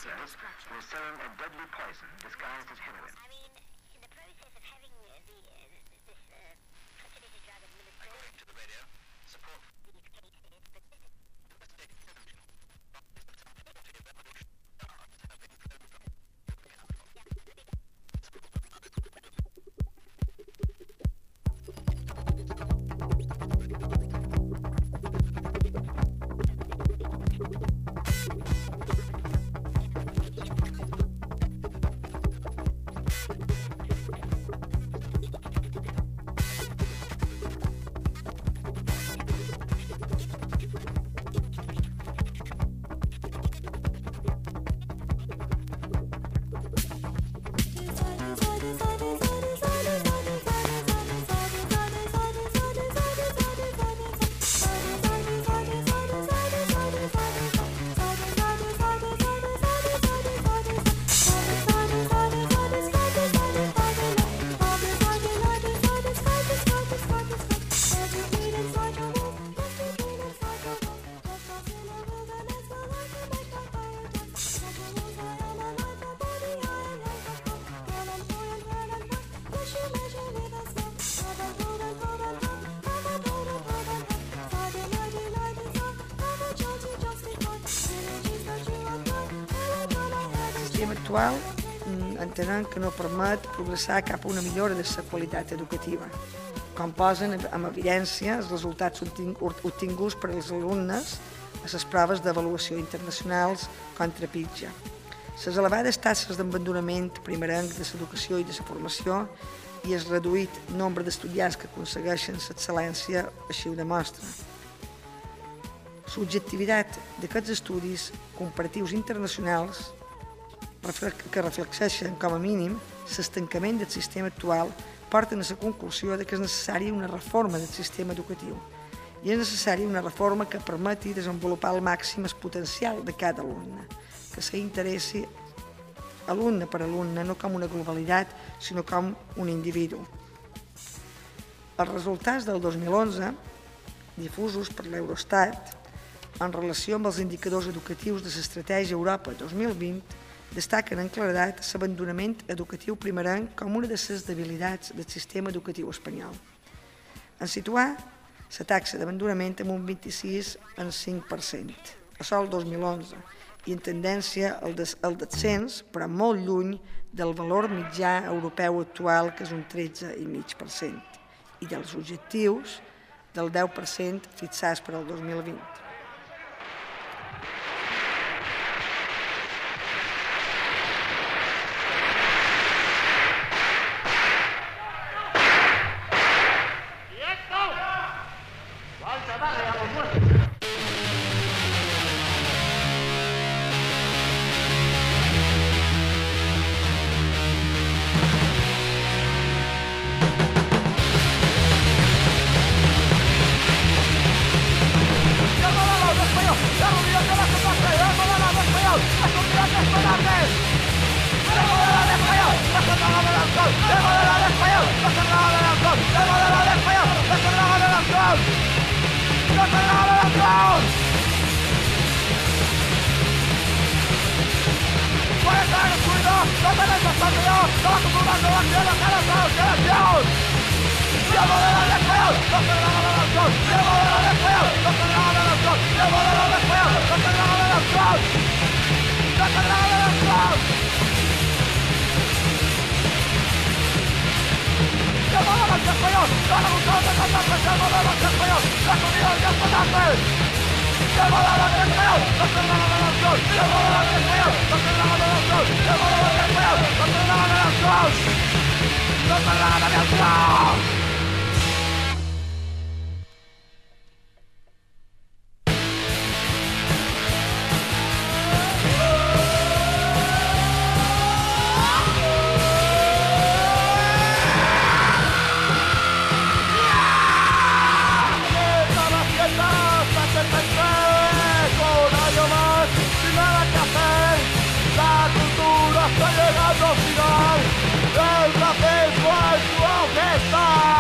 smugglers who were selling a deadly poison disguised as heroin. I mean, in the process of having this fertility drug administered... According to the radio, support... ...these cases, but this is... Actual entenem que no permet progressar cap a una millora de la qualitat educativa, com posen en evidència els resultats obtinguts per als alumnes a les proves d'avaluació internacionals contra PISA. Les elevades taxes d'abandonament primerenc de l'educació i de la formació i el reduït nombre d'estudiants que aconsegueixen l'excel·lència així ho demostra. L'objectivitat d'aquests estudis comparatius internacionals que reflexeixen, com a mínim, l'estancament del sistema actual porten a la conclusió que és necessària una reforma del sistema educatiu i és necessària una reforma que permeti desenvolupar al màxim el potencial de cada alumne, que s'interessi alumne per alumne, no com una globalitat, sinó com un individu. Els resultats del 2011, difusos per l'Eurostat, en relació amb els indicadors educatius de l'Estratègia Europa 2020, destaquen en claredat l'abandonament educatiu primerenc com una de les debilitats del sistema educatiu espanyol. En situar la taxa d'abandonament en un 26,5%, això el 2011, i en tendència al descens, però molt lluny del valor mitjà europeu actual, que és un 13,5%, i dels objectius del 10% fixats per al 2020. Está llegando al final, el racismo es su majestad.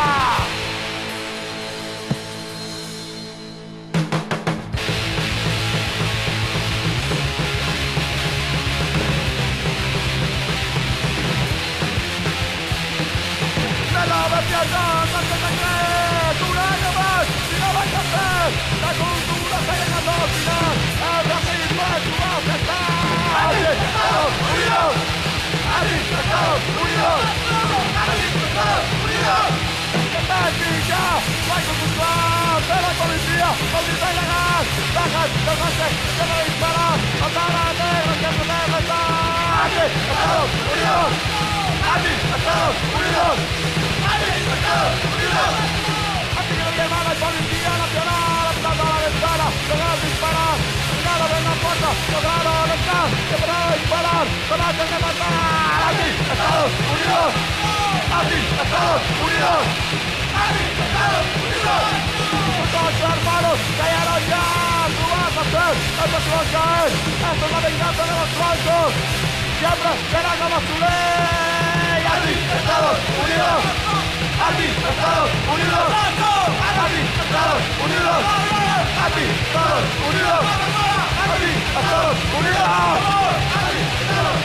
la cultura está llegando al final, el racismo es su majestad. ¡Anti-Estados Unidos! ¡Anti-Estados Unidos! ¡Anti-Estados Unidos! ¡Táctica! ¡Hay conducción de la policía! ¡Policía ilegal! ¡Bajas del coche! ¡Que no disparan! ¡Matara a negros! ¡Que no negros! ¡Anti-Estados Unidos! ¡Anti-Estados Unidos! ¡Anti-Estados Unidos! ¡Anti que no llevan la policía nacional! ¡Apuntando a la ventana! ¡Lograr disparar! ¡Llegado en la puerta! ¡Lograron estar! ¡Que para disparar! ¡Con antes de matar! ¡Anti-Estados Unidos! ¡Anti-Estados Unidos! ¡Anti-Estados Unidos! ¡Todos hermanos! ¡Callaron ya! ¡Tú vas a ser el próximo caer! ¡Esto es la venganza de los blancos! ¡Siempre será como su ley! ¡Anti-Estados Unidos! ¡Anti-Estados Unidos! ¡Anti-Estados Unidos! ¡Anti-Estados Unidos! ¡Anti-Estados Unidos! ¡Anti-Estados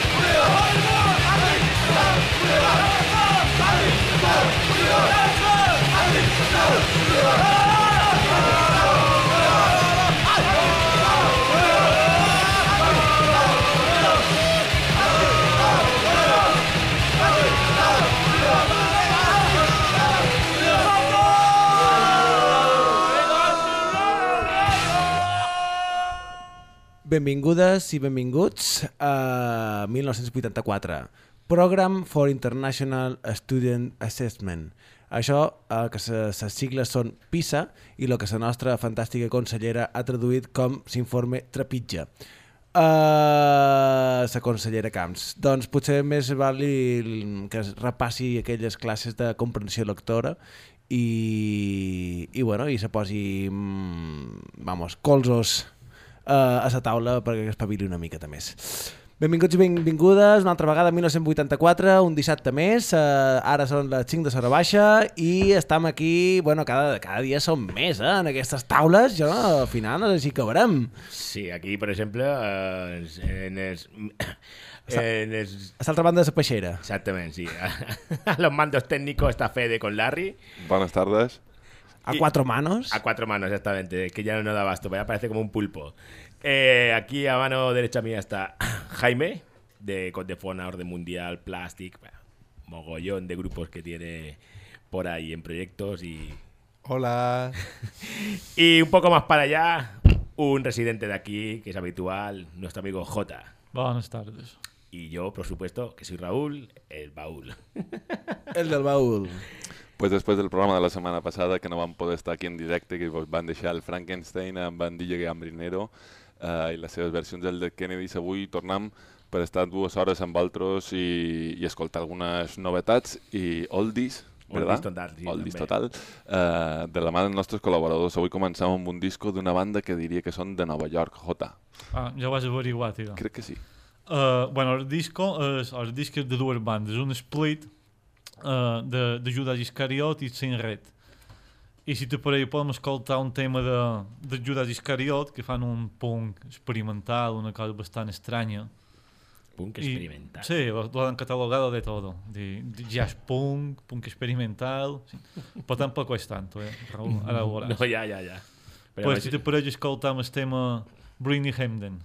Benvingudes i benvinguts a 1984, Program for International Student Assessment. Això, que les sigles són PISA i el que la nostra fantàstica consellera ha traduït com s'informe trepitja. La consellera Camps. Doncs potser més val que es repassi aquelles classes de comprensió lectora i se posi colzos a la taula perquè espavili una miqueta més. Benvinguts i benvingudes una altra vegada a 1984, un dissabte més, ara són les 5 de l'hora baixa i estem aquí, cada dia som més, en aquestes taules, al final no sé si acabarem. Sí, aquí, per exemple, a l'altra banda de la peixera. Exactament, sí. A los mandos técnicos está Fede con Larry. Buenas tardes. A cuatro manos. A cuatro manos, exactamente, que ya no da abasto, ya parece como un pulpo. Aquí a mano derecha mía está Jaime, de Condefona, Orden Mundial, Plastic, mogollón de grupos que tiene por ahí en proyectos y... Hola. Y un poco más para allá, un residente de aquí, que es habitual, nuestro amigo Jota. Buenas tardes. Y yo, por supuesto, que soy Raúl, el baúl. El del baúl. Pues després del programa de la setmana passada, que no vam poder estar aquí en directe, que van deixar el Frankenstein amb en DJ Gambrinero i les seves versions del Dead Kennedys, avui tornem per estar 2 hores amb altres i escoltar algunes novetats i oldies, Oldies total, sí, oldies total, de la mà dels nostres col·laboradors. Avui començam amb un disco d'una banda que diria que són de Nova York, Jota. Ja ho has averiguat, ja. Crec que sí. El disc és de dues bandes, un split de Judas Iscariot i Saint Red. I si te pareix podem escoltar un tema de Judas Iscariot, que fan un punk experimental, una cosa bastant estranya. Punk experimental. Sí, lo han catalogado de todo. De jazz punk, punk experimental. Sí. Però tampoco es tanto, Raúl, ara ho veuràs. No, ja. Però pues si te pareix escoltar el tema Britney Hamden.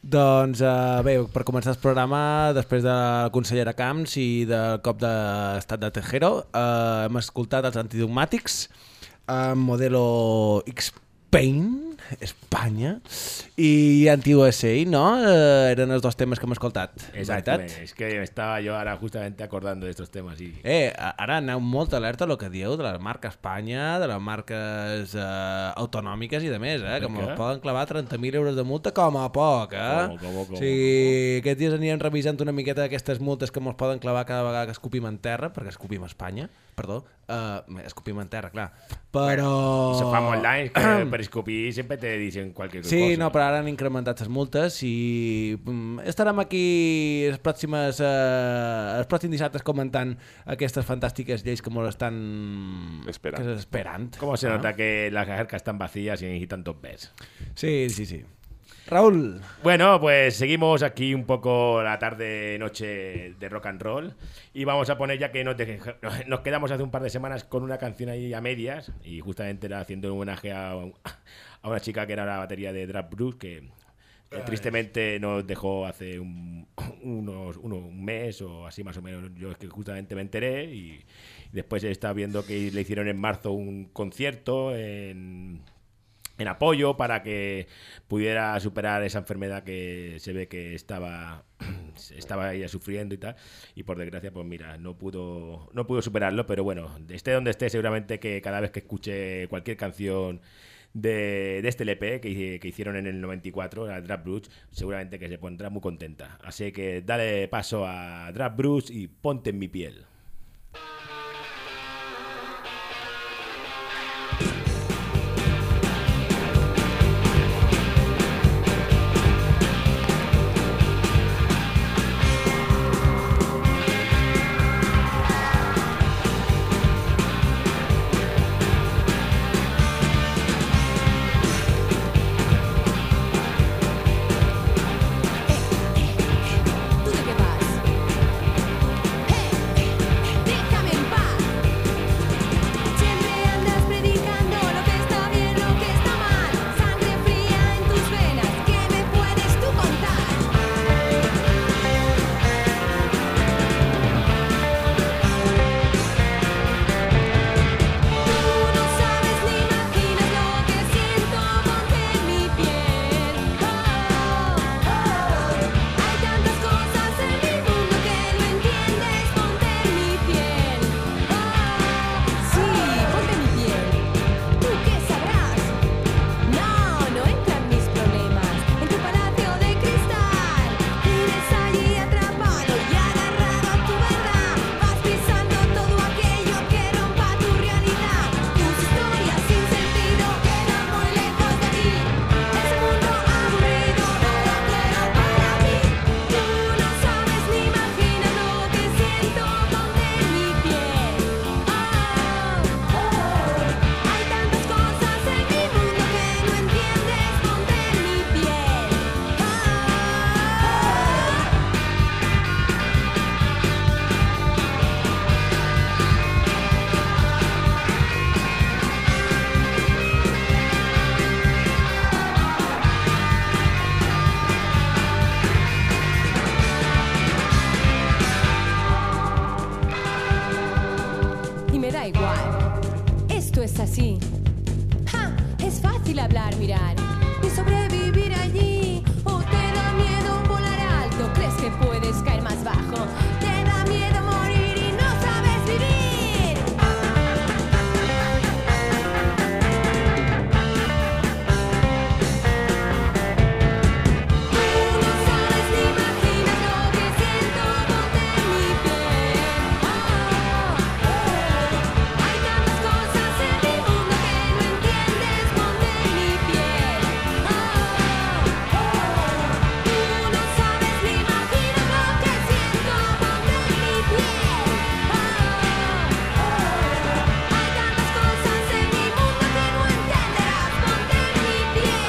Doncs bé, per començar el programa, després de la consellera Camps i del cop d'estat de Tejero, hem escoltat els Antidogmàtics, Modelo X-Pain, Espanya, i Anti-USA, ¿no? Eren els dos temes que hem escoltat. Exactamente, es que estaba yo ahora justamente acordando de estos temas. Y... ara aneu molt alerta a lo que dieu de la marca Espanya, de les marques autonòmiques i de més, que ens poden clavar 30.000 euros de multa com a poc, Com. O sigui, aquests dies anirem revisant una miqueta d'aquestes multes que ens poden clavar cada vegada que escopim en terra, perquè escopim a Espanya, perdó, escopim en terra, clar, però... Eso fa molt d'anys que per escopir sempre te dicen cualquier cosa. Sí, no, però ara han incrementat les multes i estarem aquí els pròxims dissabtes comentant aquestes fantàstiques lleis que ens estan esperant. ¿Cómo se nota que las cajercas están vacías y necesitan dos bes? Sí. Raúl. Bueno, pues seguimos aquí un poco la tarde-noche de rock and roll y vamos a poner, ya que nos quedamos hace un par de semanas con una canción ahí a medias y justamente era haciendo un homenaje a una chica que era la batería de Drap Bruce que tristemente nos dejó hace un mes o así más o menos. Yo es que justamente me enteré y después he estado viendo que le hicieron en marzo un concierto en apoyo para que pudiera superar esa enfermedad que se ve que estaba ella sufriendo y tal, y por desgracia pues mira, no pudo superarlo, pero bueno, esté donde esté, seguramente que cada vez que escuche cualquier canción de este LP que hicieron en el 94, la Drap Bruce, seguramente que se pondrá muy contenta. Así que dale paso a Drap Bruce y Ponte en mi piel. ¿Tú de qué vas? es así. ¡Ja! Es fácil hablar, mirar y sobrevivir allí. ¿O te da miedo volar alto? ¿Crees que puedes caer más bajo? ¿Te da miedo morir y no sabes vivir? Tú no sabes ni imaginas lo que siento ponte en mi piel. Hay tantas cosas en mi mundo que no entiendes, ponte en mi piel. Tú no sabes ni imaginas lo que siento, ponte en mi piel. Hay tantas cosas en mi mundo que no entenderás, ponte en mi piel.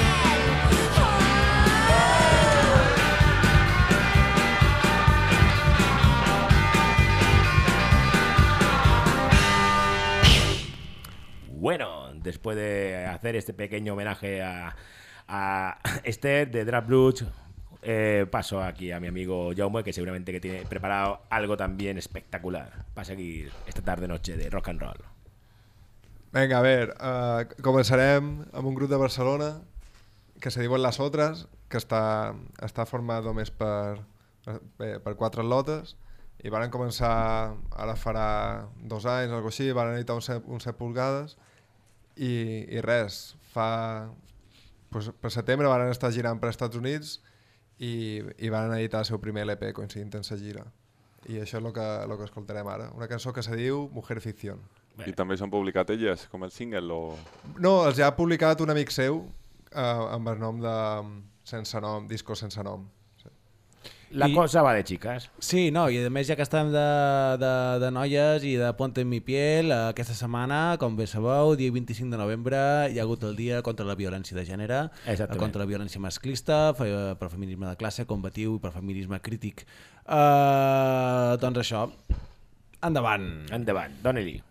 Bueno, después de hacer este pequeño homenaje a Esther de Drap Blues, paso aquí a mi amigo Jaume, que seguramente que tiene preparado algo también espectacular para seguir esta tarde-noche de rock and roll. Vinga, a veure, començarem amb un grup de Barcelona que se diuen Las Otras, que està format només per 4 atlotes, i van començar ara farà 2 anys, algo així, van editar un 7 pulgades, i res, per setembre van estar girant per Estats Units i van editar el seu primer LP coincidint en sa gira. I això és el que escoltarem ara, una cançó que se diu Mujer Ficción. I també s'han publicat elles com el single o...? No, els ha publicat un amic seu amb el nom de Sense Nom, disco Sense Nom. La cosa va de chicas. Sí, no, i a més ja que estem de noies i de Ponte en mi piel, aquesta setmana, com bé sabeu, dia 25 de novembre hi ha hagut el dia contra la violència de gènere, contra la violència masclista, per feminisme de classe, combatiu i per feminisme crític. Doncs això, endavant. Endavant, dona-li.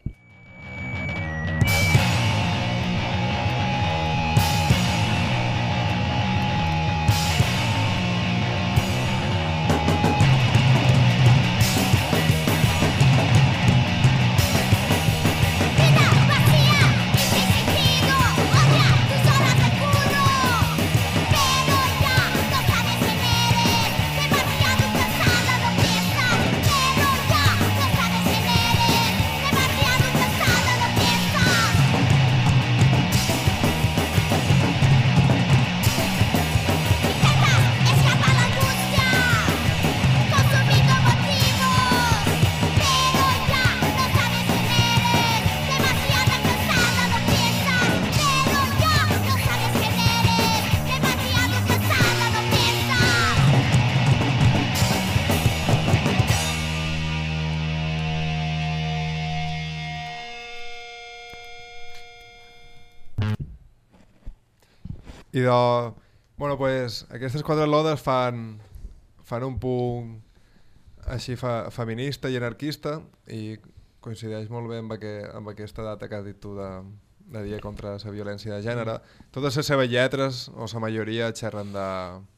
I bueno, pues, aquestes 4 lodes fan un punt així feminista i anarquista i coincideix molt bé amb aquesta data que has dit tu de dia contra la violència de gènere. Totes les seves lletres, o la majoria, xerren de...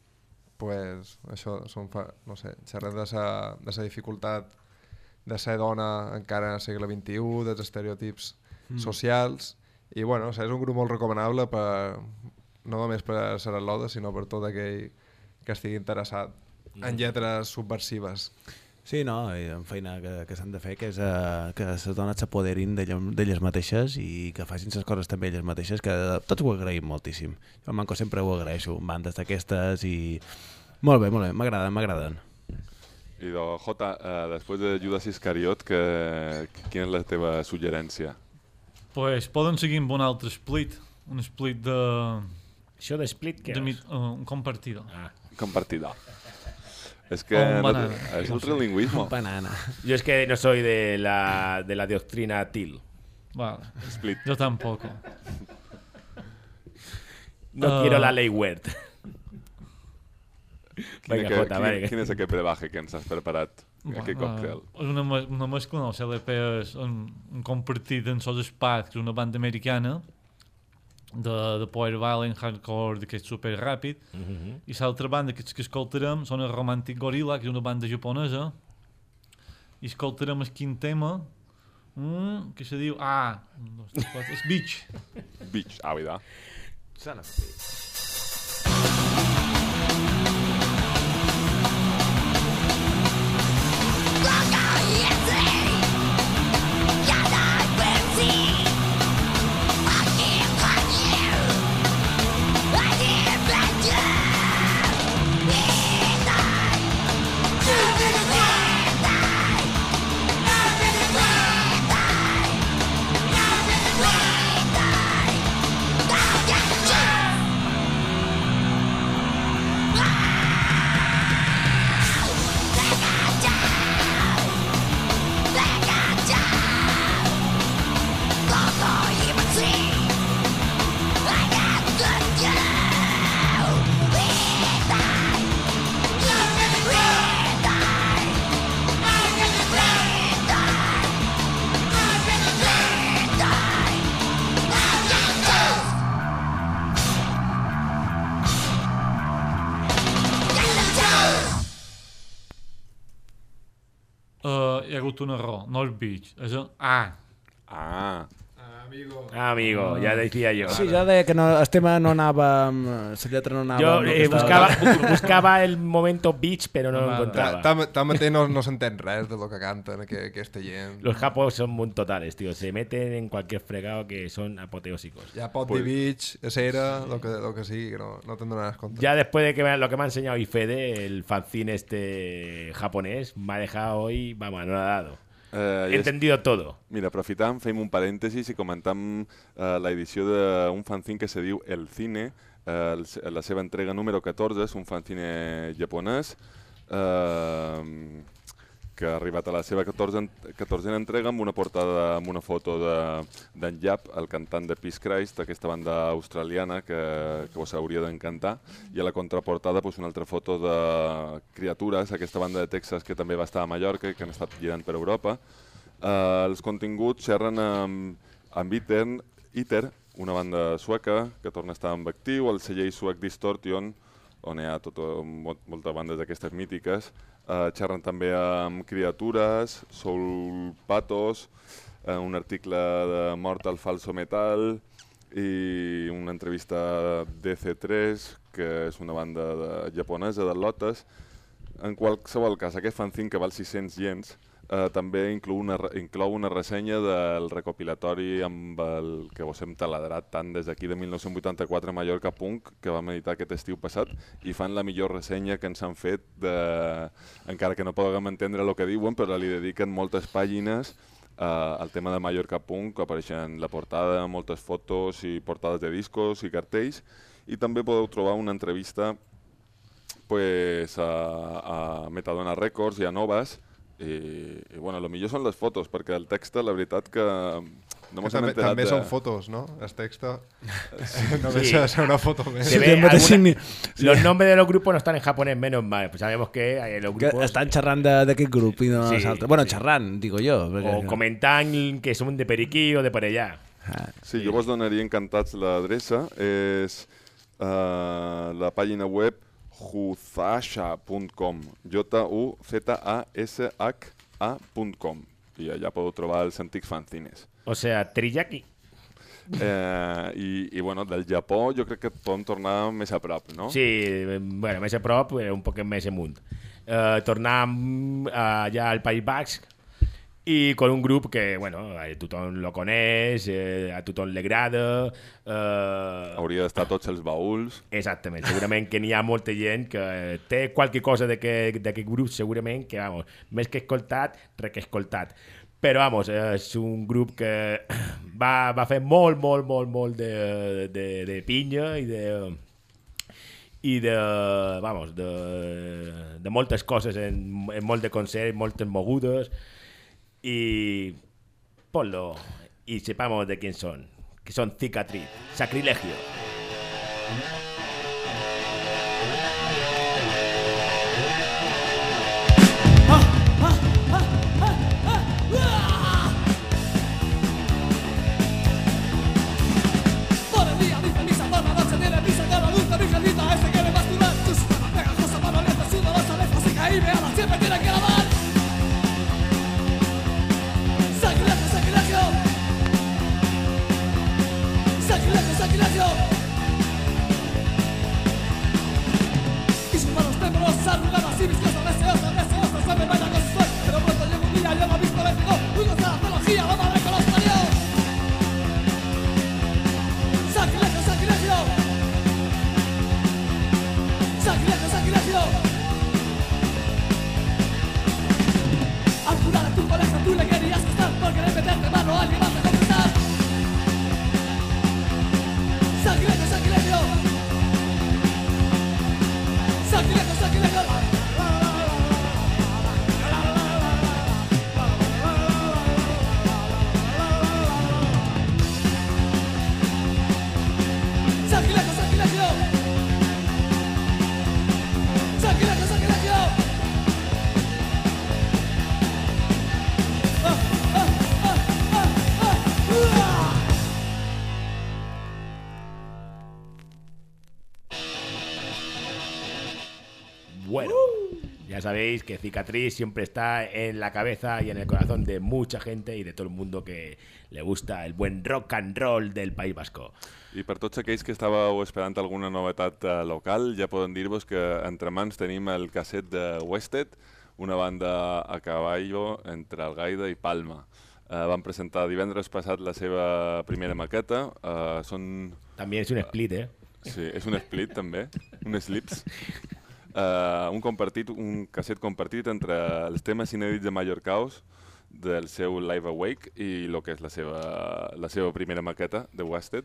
Pues, això, no sé, xerren de la dificultat de ser dona encara al segle XXI, dels estereotips socials, i bueno, és un grup molt recomanable no només per ser atloda, sinó per tot aquell que estigui interessat en lletres subversives. Sí, no, en feina que s'han de fer, que és que les dones s'apoderin d'elles mateixes i que facin les coses també elles mateixes, que tots ho agraïm moltíssim. Jo al Manco sempre ho agraeixo, bandes d'aquestes i... Molt bé, m'agraden. I Jota, després de Judas Iscariot, quina és la teva suggerència? Pues poden seguir amb un altre split, un split de... Això de split què és? Un compartido. Compartido. Es que es un trilingüismo. Banana. Yo es que no soy de la doctrina TIL. Vale. Split. Yo tampoco. No quiero la ley Wert. Quin és aquest brebaje que ens has preparat? Aquest còctel? És una mescla, no? CLP és un compartit en Sos Spad, que és una banda americana de power violent, hardcore, d'aquest super ràpid, i l'altra banda que escoltarem són el Romantic Gorilla, que és una banda japonesa, i escoltarem el quin tema, que se diu... és Beach. Beach, vida. Son of a bitch. hi ha hagut un error. No és Beach, és un A. Ah, Amigo, ja decía yo. Sí, ja deia que no, el tema no anava, la lletra no anava... Yo amb el que buscaba el momento beach, pero no lo encontraba. Tanmateix no s'entén res de lo que canten aquesta gent. Los japos son muy totales, tío. Se meten en cualquier fregado que son apoteósicos. Ja pot dir beach, cera, lo que sigui, no te'n donaràs compte. Ya después de que lo que me ha enseñado Ifede, el fanzine este japonés, me ha dejado hoy, vamos, no lo ha dado. He entendido todo. Mira, aprofitam, fem un parèntesis i comentam l'edició d'un fanzine que se diu El Cine, la seva entrega número 14, és un fanzine japonès que ha arribat a la seva 14a entrega amb una portada, amb una foto d'en Yap, el cantant de Peace Christ, aquesta banda australiana que us hauria d'encantar, i a la contraportada una altra foto de Criatures, aquesta banda de Texas que també va estar a Mallorca i que han estat girant per Europa. Els continguts xerren amb Iter, una banda sueca que torna a estar en actiu, el celler suec Distortion, on hi ha moltes bandes d'aquestes mítiques. Xerren també amb Criatures, Soul Pathos, un article de Mortal Falso Metal i una entrevista a DC3, que és una banda japonesa de Lotus. En qualsevol cas, aquest fanzine que val 600 yens també inclou una ressenya del recopilatori amb el que vos hem taladrat tant des d'aquí de 1984 Mallorca Punk, que vam editar aquest estiu passat, i fan la millor ressenya que ens han fet, encara que no puguem entendre el que diuen, però li dediquen moltes pàgines al tema de Mallorca Punk, apareixen la portada, moltes fotos i portades de discos i cartells, i també podeu trobar una entrevista a Metadona Records i a Novas. I bueno, el millor són les fotos, perquè el text, la veritat que no m'ho hem enterat. També són fotos, no? El text no deixa de ser una foto més. Los nombres de los grupos no están en japonés, menos mal. Pues sabemos que los grupos... Estan xerrant d'aquest grup i no dels altres. Bueno, xerrant, digo yo. O comentant que som de per aquí o de per allà. Sí, jo vos donaria encantats l'adreça. És la pàgina web juzasha.com, juzasha.com, i allà podeu trobar els antics fanzines. O sea, teriyaki. I bueno, del Japó jo crec que podem tornar més a prop, no? Sí, bueno, més a prop, un poc més amunt. Tornem allà al País Basc i con un grup que, bueno, a tothom lo coneix, a tothom li agrada. Hauria d'estar tots els baúls. Exactament, segurament que n'hi ha molta gent que té qualque cosa d'aquest grup, segurament que, vamos, més que escoltat, reescoltat. Però, vamos, és un grup que va fer molt de pinya i de moltes coses, en molt de concerts, moltes mogudes. Y ponlo y sepamos de quién son, que son Cicatriz, Sacrilegio. Por el día dice misa, por la noche tiene prisa, con la dulce virgencita ese quiere masturbar. Sus manos pegajosas, mano abierta, sudorosa, lejos y caíme, ahora siempre tiene que lavar. Sacrilegio. Y sus manos temblorosas, arrugadas y viscosas, deseosas, se me bailan con su suerte. Pero pronto llega un día, yo lo he visto lético, muy de la teología, vamos a ver con los marios. Sacrilegio. Al curar a tu colegio tú le querías gustar, por querer meterte mano a alguien más de confesar. Sacrilegio. Ya sabéis que Cicatriz siempre está en la cabeza y en el corazón de mucha gente y de todo el mundo que le gusta el buen rock and roll del País Vasco. I per tots aquells que estàveu esperant alguna novetat local, ja poden dir-vos que entre mans tenim el casset de Wasted, una banda a cavallo entre Algaida i Palma. Van presentar divendres passat la seva primera maqueta. També és un split, Sí, és un split també, un slips. Un casset compartit entre els temes inèdits de Mallorcaos del seu Live Awake i el que és la seva primera maqueta de Wasted.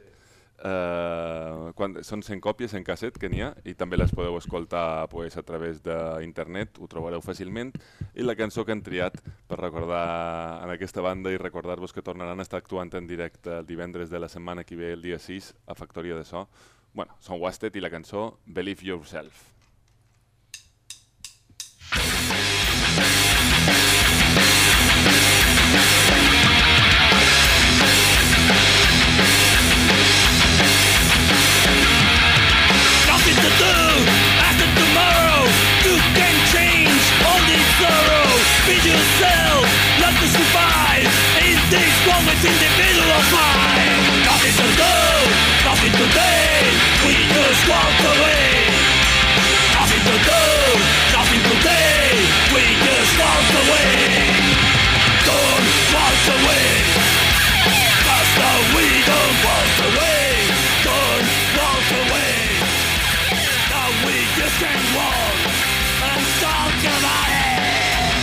Són 100 còpies en casset que n'hi ha i també les podeu escoltar a través d'internet, ho trobareu fàcilment. I la cançó que han triat per recordar en aquesta banda i recordar-vos que tornaran a estar actuant en directe el divendres de la setmana que ve, el dia 6, a Factoria de So. Bueno, són Wasted i la cançó Believe Yourself. Nothing to do after tomorrow. You can change all this sorrow. Be yourself, not to survive in this world with individual fight. Nothing to do, nothing today. We just walk away. Nothing to do, nothing today. We just walk away. Don't walk away. Cause no, we don't walk away. Don't walk away. We just can't walk and talk about it.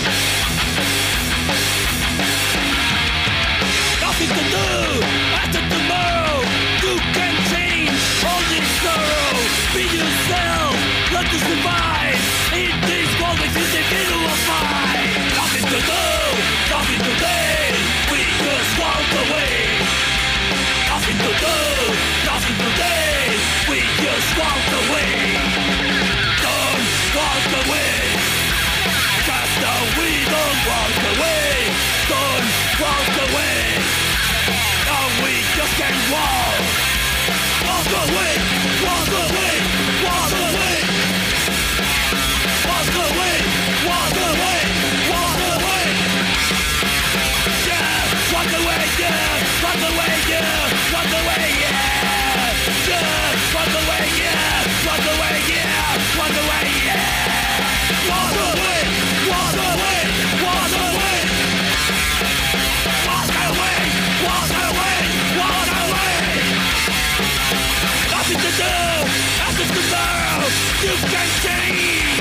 Nothing to do after tomorrow. You can change all this sorrow. Be yourself, not to survive in this world with individual fight. Nothing to do, nothing today. We just walk away. Nothing to do, nothing today. We just walk away. Don't walk away. Cause no, we don't walk away. Don't walk away. No, we just can't walk. Walk away. Walk away. Walk away. Walk away. Walk away. Walk away. Yeah. Walk away. Yeah. Walk away. Yeah. Walk away. Yeah. Yeah. Walk away. Yeah. Walk away. Yeah. Walk away. Yeah. Walk away. Walk away. Walk away. Walk away. Walk away. Walk away. Nothing to do after tomorrow. You can change.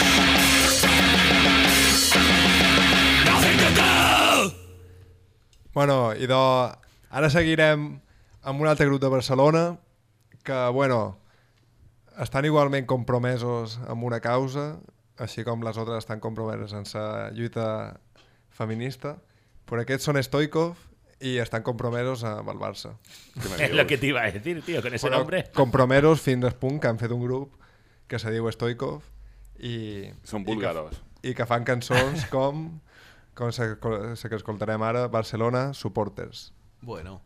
Nothing to do. Bueno, i ara seguirem amb un altre grup de Barcelona que, bueno, estan igualment compromesos amb una causa, així com les altres estan compromeses en la lluita feminista, però aquests són Stoikov i estan compromesos amb el Barça. Es lo que te iba a decir, tío, con ese nombre. Compromesos fins al punt que han fet un grup que se diu Stoikov i... Són búlgaros. I que fan cançons com la que escoltarem ara, Barcelona Supporters. Bueno.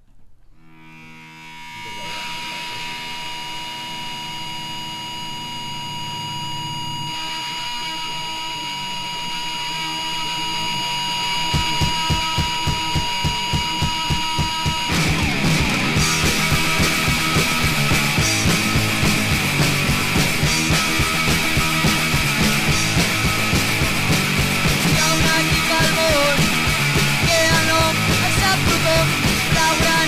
Una chica al món que a nom s'ha protot traure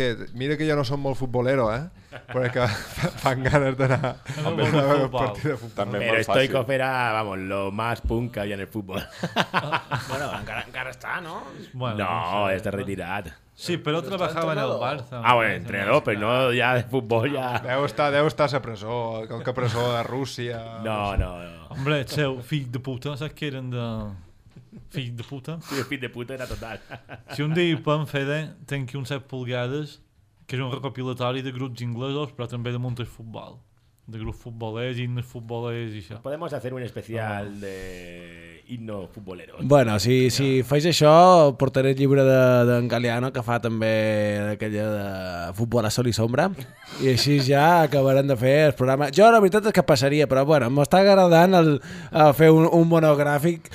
mira que jo no som molt futbolero, però és que fan ganes d'anar a veure un partit de futbol. També Pero molt fàcil. Stoikov era, vamos, lo más punk que había en el fútbol. Bueno, encara està, no? Bueno, No, sé. está retirado. Sí, pero trabajaba en el Barça. Ah, bueno, entrenador, pero no ya de fútbol ya. Deu estar a la presó, com que presó de Rússia... No. Hombre, seu fill de puta, saps que eren de... Fill de puta? Sí, el fin de puta era total. Si un dia podem fer tenc aquí uns 7 polgades, que és un recopilatori de grups inglesos, però també de muntar futbol. De grups futbolers, himnes futbolers i això. Podemos hacer un especial de himnos futboleros. Bueno, si faig això, portaré el llibre d'en Galeano, que fa també aquella de futbol a sol i sombra, i així ja acabarem de fer el programa. Jo la veritat és que passaria, però bueno, m'està agradant fer un monogràfic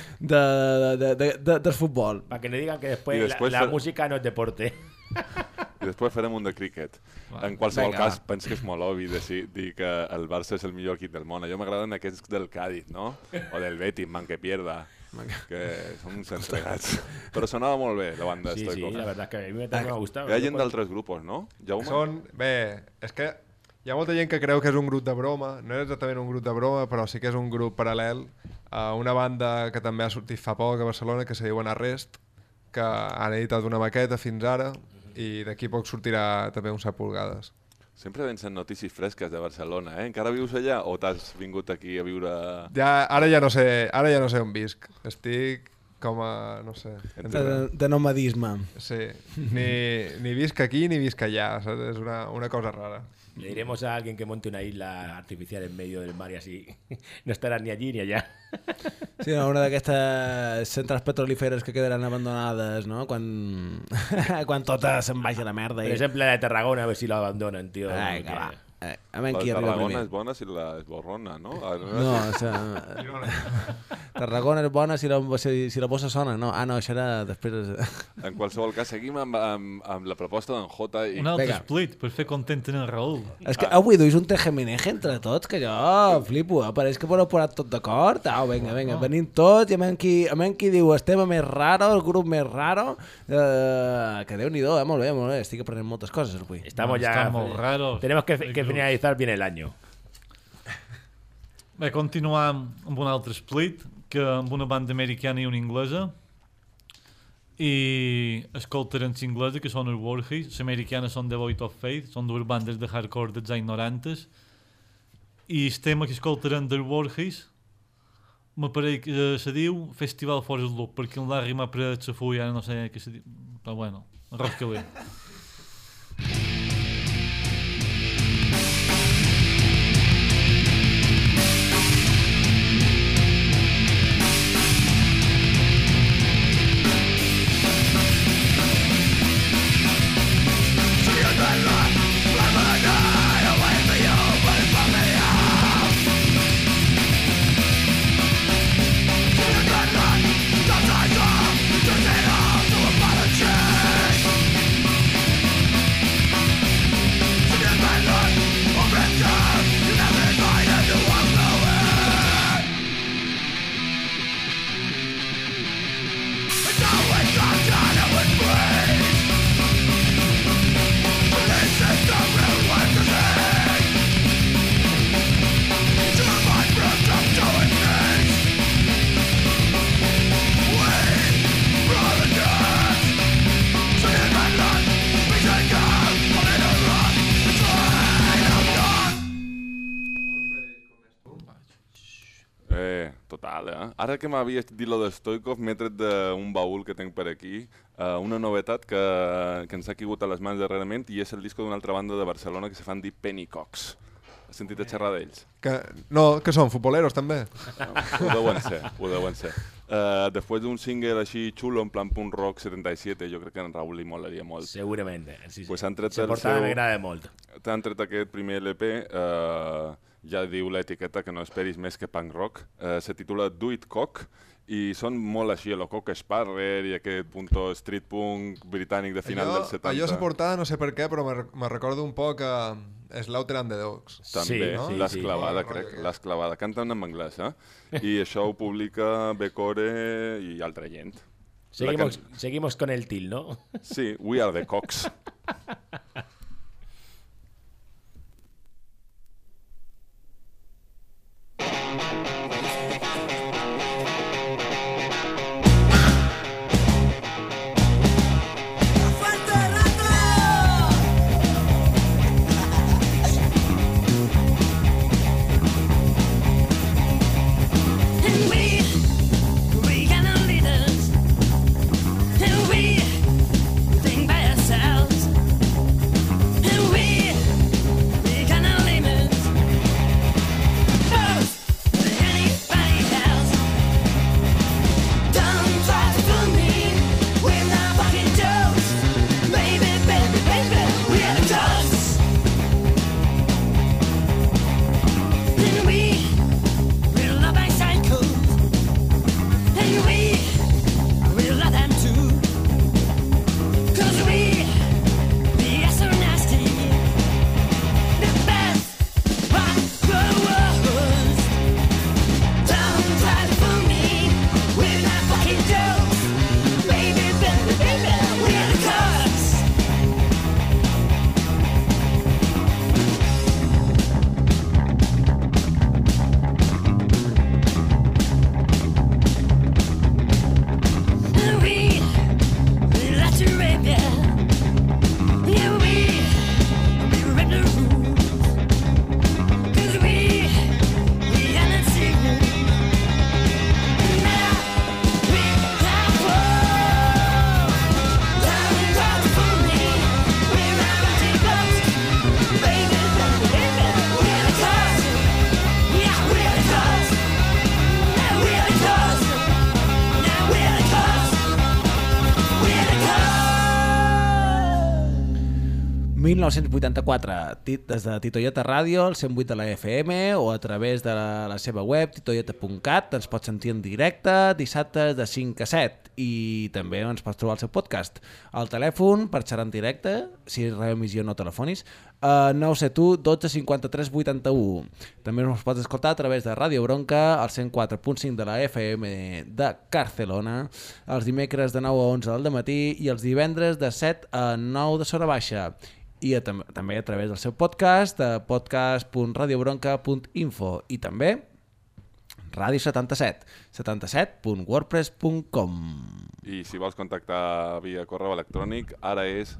del futbol. Para que no digan que Y después, después la fer- música no es deporte. I després farem un de críquet. En qualsevol cas, penso que és molt obvi dir que el Barça és el millor equip del món. A mi m'agraden aquests del Cádiz, no? O del Betis, man que pierda. Que són uns entregats. Però sonava molt bé, la banda de Sí, Stoikov. la verdad es que a mí también me ha gustado. Hi ha gent d'altres grupos, no? Jaume? És que hi ha molta gent que creu que és un grup de broma. No és exactament un grup de broma, però sí que és un grup paral·lel a una banda que també ha sortit fa poc a Barcelona, que se diuen Arrest, que han editat una maqueta fins ara, i d'aquí poc sortirà també uns 7 polgades. Sempre vencen notícies fresques de Barcelona, eh? Encara vius allà o t'has vingut aquí a viure... Ara ja no sé on visc. Estic com a, no sé... De nomadisme. Sí, ni visc aquí ni visc allà, saps? És una cosa rara. Le diremos a alguien que monte una isla artificial en medio del mar y así no estarás ni allí ni allá. Sí, una d'aquestes centrals petrolíferes que quedaran abandonades, no? Quan tot se'n vagi a la merda. Per exemple, la de Tarragona, a ver si lo abandonan, tío. Ai, porque- que va. A La veure qui de arriba Tarragona primer. és bona si la és borrona, no? No, o sigui... Tarragona és bona si la bossa sona. No, no, això era després... En qualsevol cas, seguim amb la proposta d'en Jota. Un altre split, per fer content en Raül. És que avui duis un tejemeneje entre tots, que jo flipo, pareix que podeu posar tot d'acord. Vinga, venim tots, i a menys qui diu el tema més raro, el grup més raro, que Déu-n'hi-do, molt bé, estic aprenent moltes coses avui. Estamos ya... raros. Tenemos que finalizar bien el año. Bé, continuam amb un altre split, que amb una banda americana i una inglesa, i escoltarem l'inglesa, que són els Warheads, l'americana són The Void of Faith, són dues bandes de hardcore dels anys 90, i el tema que escoltarem dels Warheads m'apareix que se diu Festival Forest Loop, perquè en Larry m'ha pres la fulla, no sé què se diu, però bueno, arròs calent. Total, eh? Ara que m'havies dit lo de Stoikov, m'he tret d'un baúl que tinc per aquí una novetat que ens ha caigut a les mans darrerament, i és el disco d'una altra banda de Barcelona que se fan dir Pennycocks. Has sentit a xerrar d'ells? Que són futboleros també. Ho deuen ser. Després d'un single així xulo, en plan punk rock 77, jo crec que a en Raül li molaria molt. Seguramente. Sí. Pues han tret Se portava m'agrada molt. Han tret aquest primer LP, ja diu l'etiqueta que no esperis més que punk rock. Se titula Do It Cock, i són molt així, el Cock Sparrer i aquest punto street punk britànic de final dels 70. Allò s'ha portat, no sé per què, però me recordo un poc a Slaughter and the Dogs. També, no? l'has clavada, crec, l'has clavada. Canten en anglès, I això ho publica Becore i altra gent. Seguimos con el til, ¿no? Sí, We Are the Cocks. des de Titoieta Ràdio, el 108 de la FM, o a través de la seva web, titoieta.cat. Ens pots sentir en directe dissabtes de 5 a 7 i també ens pots trobar el seu podcast. El telèfon per xerrar en directe, si és reemissió no telefonis, 971 12 53 81. També ens pots escoltar a través de Ràdio Bronca, al 104.5 de la FM de Barcelona, els dimecres de 9 a 11 del matí i els divendres de 7 a 9 de Sora Baixa. I també a través del seu podcast, podcast.radiobronca.info, i també Ràdio 77, 77.wordpress.com. I si vols contactar via correu electrònic, ara és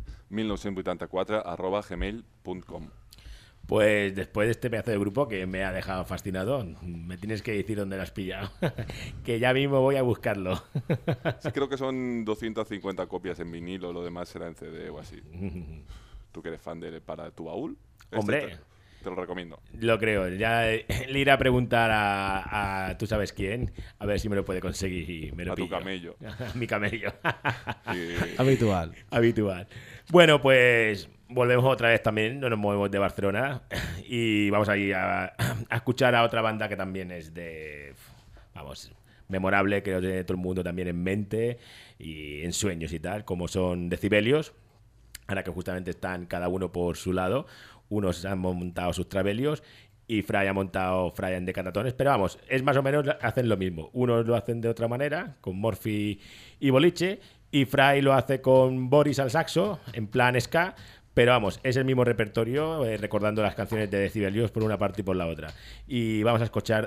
1984@gmail.com. Pues después de este pedazo de grupo que me ha dejado fascinado, me tienes que decir dónde lo has pillado, que ya mismo voy a buscarlo. Sí, creo que son 250 copias en vinilo, lo demás será en CD o así. ¿Tú que eres fan de Para tu baúl? Hombre, te lo recomiendo. Lo creo. Ya le iré a preguntar a tú sabes quién, a ver si me lo puede conseguir y me lo a pillo. Tu camello. A mi camello. Sí. Habitual. Bueno, pues volvemos otra vez también, no nos movemos de Barcelona y vamos a ir a escuchar a otra banda que también es memorable, que lo tiene todo el mundo también en mente y en sueños y tal, como son Decibelios. Ahora que justamente están cada uno por su lado, unos han montado sus Travelios y Fray ha montado Fray en Decatatones, pero vamos, es más o menos, hacen lo mismo. Unos lo hacen de otra manera, con Morphy y Boliche, y Fray lo hace con Boris al saxo, en plan ska, pero vamos, es el mismo repertorio, recordando las canciones de Decibelios por una parte y por la otra. Y vamos a escuchar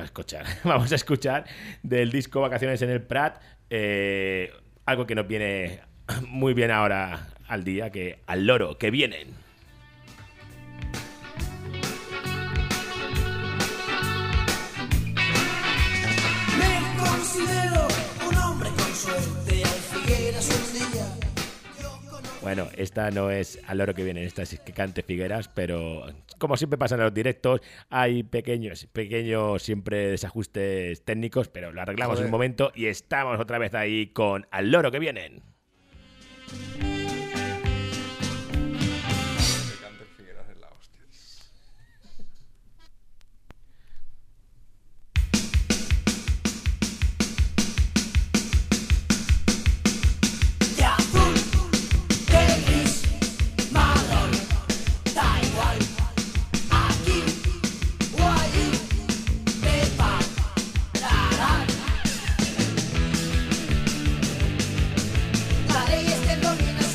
del disco Vacaciones en el Prat, algo que nos viene muy bien ahora al día, que Al loro que vienen. Me considero un hombre con suerte, al Figueras un día. Bueno, esta no es Al loro que vienen, esta es que cante Figueras, pero como siempre pasa en los directos, hay pequeños siempre desajustes técnicos, pero lo arreglamos en un momento y estamos otra vez ahí con Al loro que vienen. La ley es que domina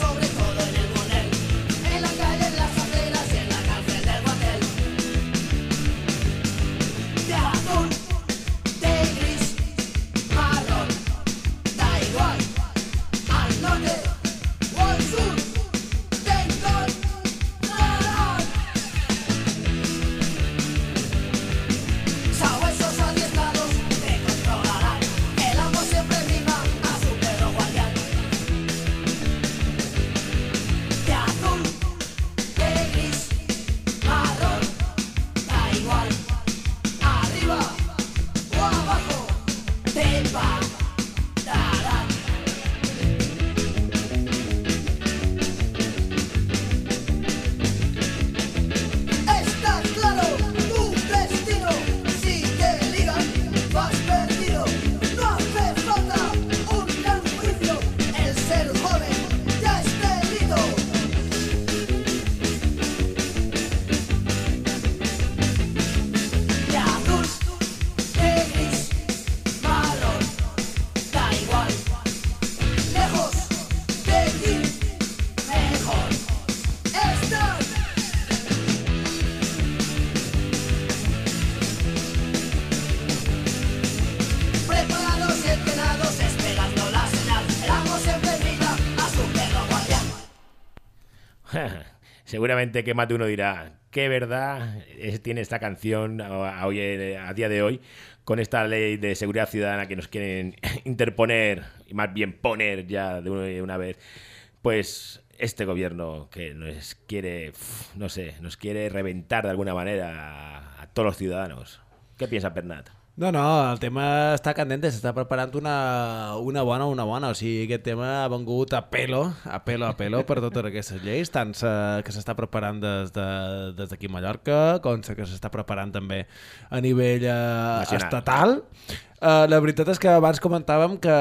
seguramente que más de uno dirá, ¿qué verdad tiene esta canción a día de hoy con esta ley de seguridad ciudadana que nos quieren interponer y más bien poner ya de una vez? Pues este gobierno que nos quiere, nos quiere reventar de alguna manera a todos los ciudadanos. ¿Qué piensa Bernat? No, el tema està candent, s'està preparant una bona. O sigui, aquest tema ha vengut a pelo per totes aquestes lleis, tant que s'està preparant des d'aquí a Mallorca, com que s'està preparant també a nivell estatal. La veritat és que abans comentàvem que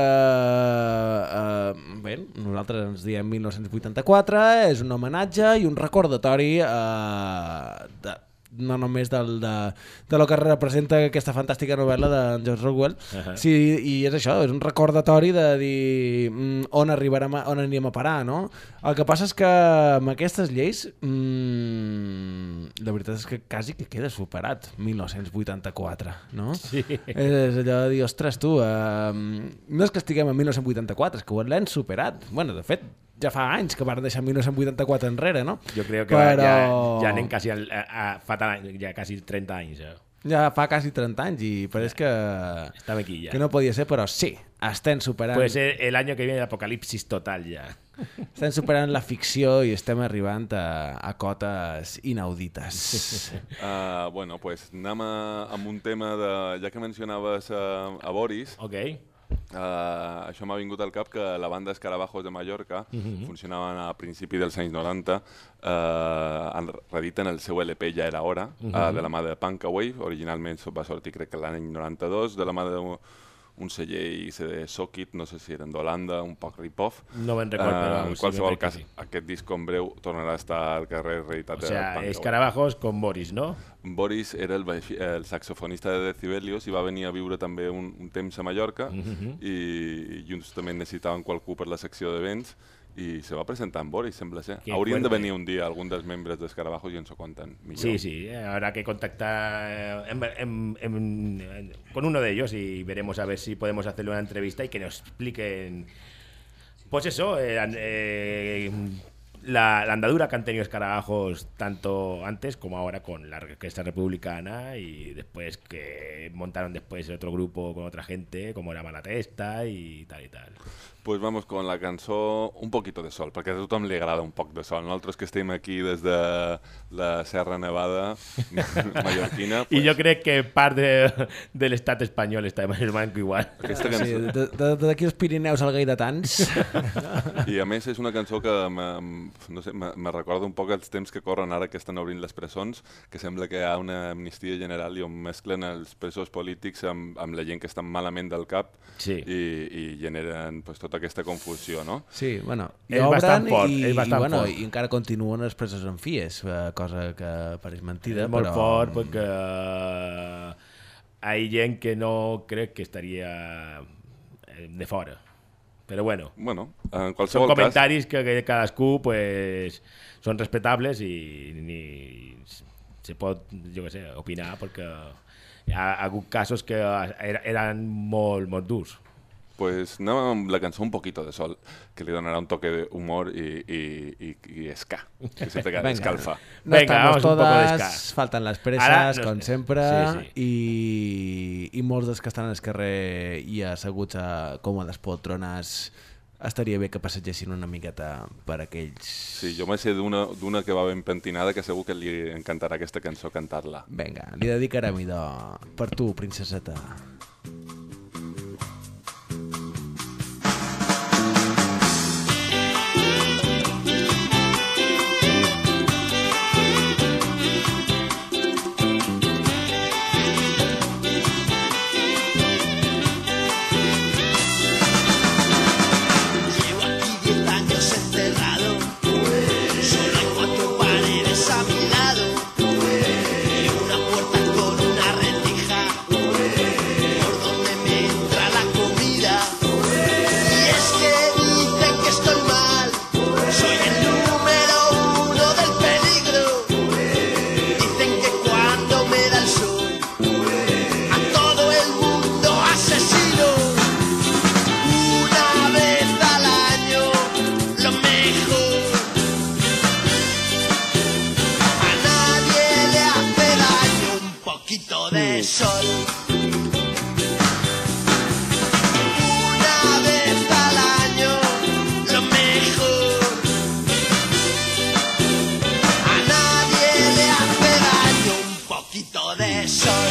bé, nosaltres ens diem 1984, és un homenatge i un recordatori no només de lo que representa aquesta fantàstica novel·la de George Orwell, sí, i és això, és un recordatori de dir on anirem a parar, no? El que passa és que amb aquestes lleis la veritat és que quasi que queda superat 1984, no? Sí. És allò de dir, ostres, tu, no és que estiguem en 1984, és que ho l'hem superat. Bueno, de fet, ja fa anys que van deixar 1984 enrere, no? Jo crec que ja anem quasi ja quasi 30 anys. Ja fa quasi 30 anys i pareix que estem aquí ja. Que no podia ser, però sí, estem superant. Puede ser el año que viene l'apocalipsis total ja. Estem superant la ficció i estem arribant a cotes inaudites. Bueno, pues anem amb un tema de... Ja que mencionaves a Boris... Ok. Això m'ha vingut al cap que la banda Escarabajos de Mallorca funcionaven a principi dels anys 90, reediten el seu LP Ja era hora, de la mà de Punkaway. Originalment va sortir crec que l'any 92, de la mà d'un celler de Sockit, no sé si eren d'Holanda, un poc rip-off. No me'n recordo, però en qualsevol cas, aquest disc en breu tornarà a estar al carrer reeditat de Punkaway. Escarabajos con Boris, no? Boris era el saxofonista de Decibelios i va venir a viure també un temps a Mallorca i justament necessitaven qualcú per la secció d'events i se va presentar en Boris, sembla ser. Haurien de venir un dia algun dels membres d'Escarabajos i ens ho conten millor. Sí, habrá que contactar con uno de ellos y veremos a ver si podemos hacerle una entrevista y que nos expliquen, pues eso, la andadura que han tenido Escarabajos tanto antes como ahora con la Orquesta Republicana y después que montaron después otro grupo con otra gente como era Malatesta y tal y tal. Pues vamos con la cançó Un poquito de sol, perquè a tothom li agrada un poc de sol. Nosaltres que estem aquí des de la Serra Nevada mallorquina... Pues... I jo crec que part de l'estat espanyol està en manco igual. Aquesta cançó... Sí, d'aquí els Pirineus al Gaidatans. I a més és una cançó que no sé, me recorda un poc els temps que corren ara que estan obrint les presons, que sembla que hi ha una amnistia general i on mesclen els presos polítics amb la gent que estan malament del cap i generen pues, tota aquesta confusió, no? Sí, bueno, és bastant fort, i encara continuen els presos en fies, cosa que pareix mentida, és molt fort perquè hi ha gent que no crec que estaria de fora. Però bueno, en qualsevol són comentaris que cadascú pues, són respectables i se pot, jo què sé, opinar perquè hi ha hagut casos que eren molt, molt durs. Pues anem amb la cançó Un poquito de sol, que li donarà un toque d'humor i ska, que sempre que escalfa. No estamos todas, falten les presses, com sempre, i molts dels que estan al carrer i asseguts a còmodes poltrones estaria bé que passegessin una miqueta per aquells... Sí, jo me sé d'una que va ben pentinada que segur que li encantarà aquesta cançó cantar-la. Vinga, li dedicarem idò per tu, princeseta. Una puerta con una rendija poquito de sol. Una vez al año, lo mejor. A nadie le hace daño un poquito de sol.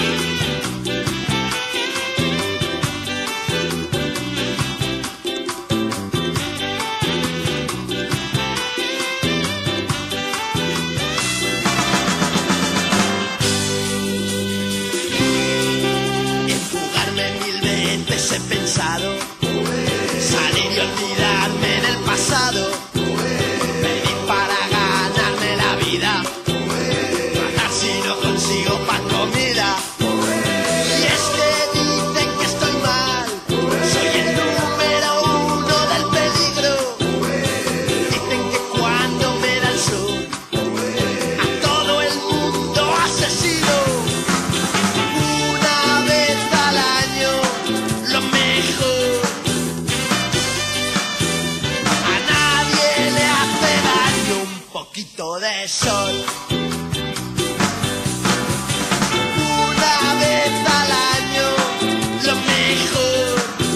He pensado salir y olvidarme del pasado, pedir para ganarme la vida, matar si no consigo pan comida. Y es que dicen que estoy mal, soy el número 1 del peligro. Dicen que cuando me da el sol a todo el mundo asesino. Una vez al año lo mejor. A nadie le hace daño un poquito de sol. Una vez al año, lo mejor.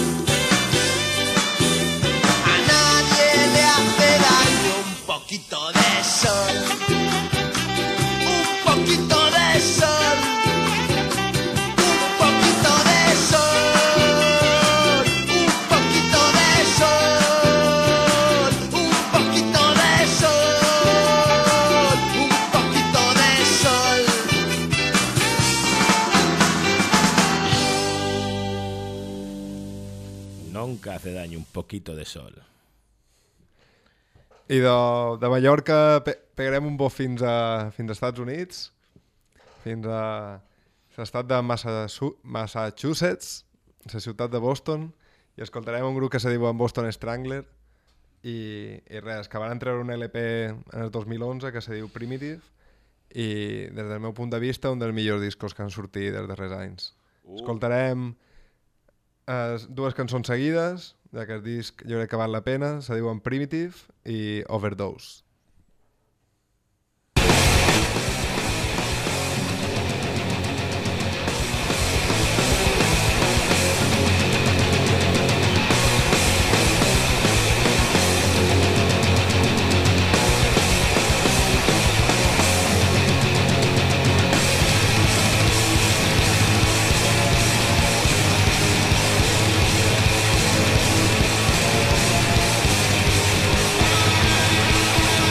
A nadie le hace daño un poquito de sol. Un poquito de sol. Un poquito de sol. Un poquito de sol. Un poquito de sol. Un poquito de sol. Nunca hace daño un poquito de sol. I de Mallorca pegarem un bot fins a Estats Units, fins a l'estat de Massachusetts, la ciutat de Boston, i escoltarem un grup que se diu Boston Strangler, i res, que van treure un LP en el 2011 que se diu Primitive, i des del meu punt de vista un dels millors discos que han sortit dels darrers anys. Escoltarem dues cançons seguides d'aquest disc, jo crec que val la pena, se diuen Primitive i Overdose. Overdose.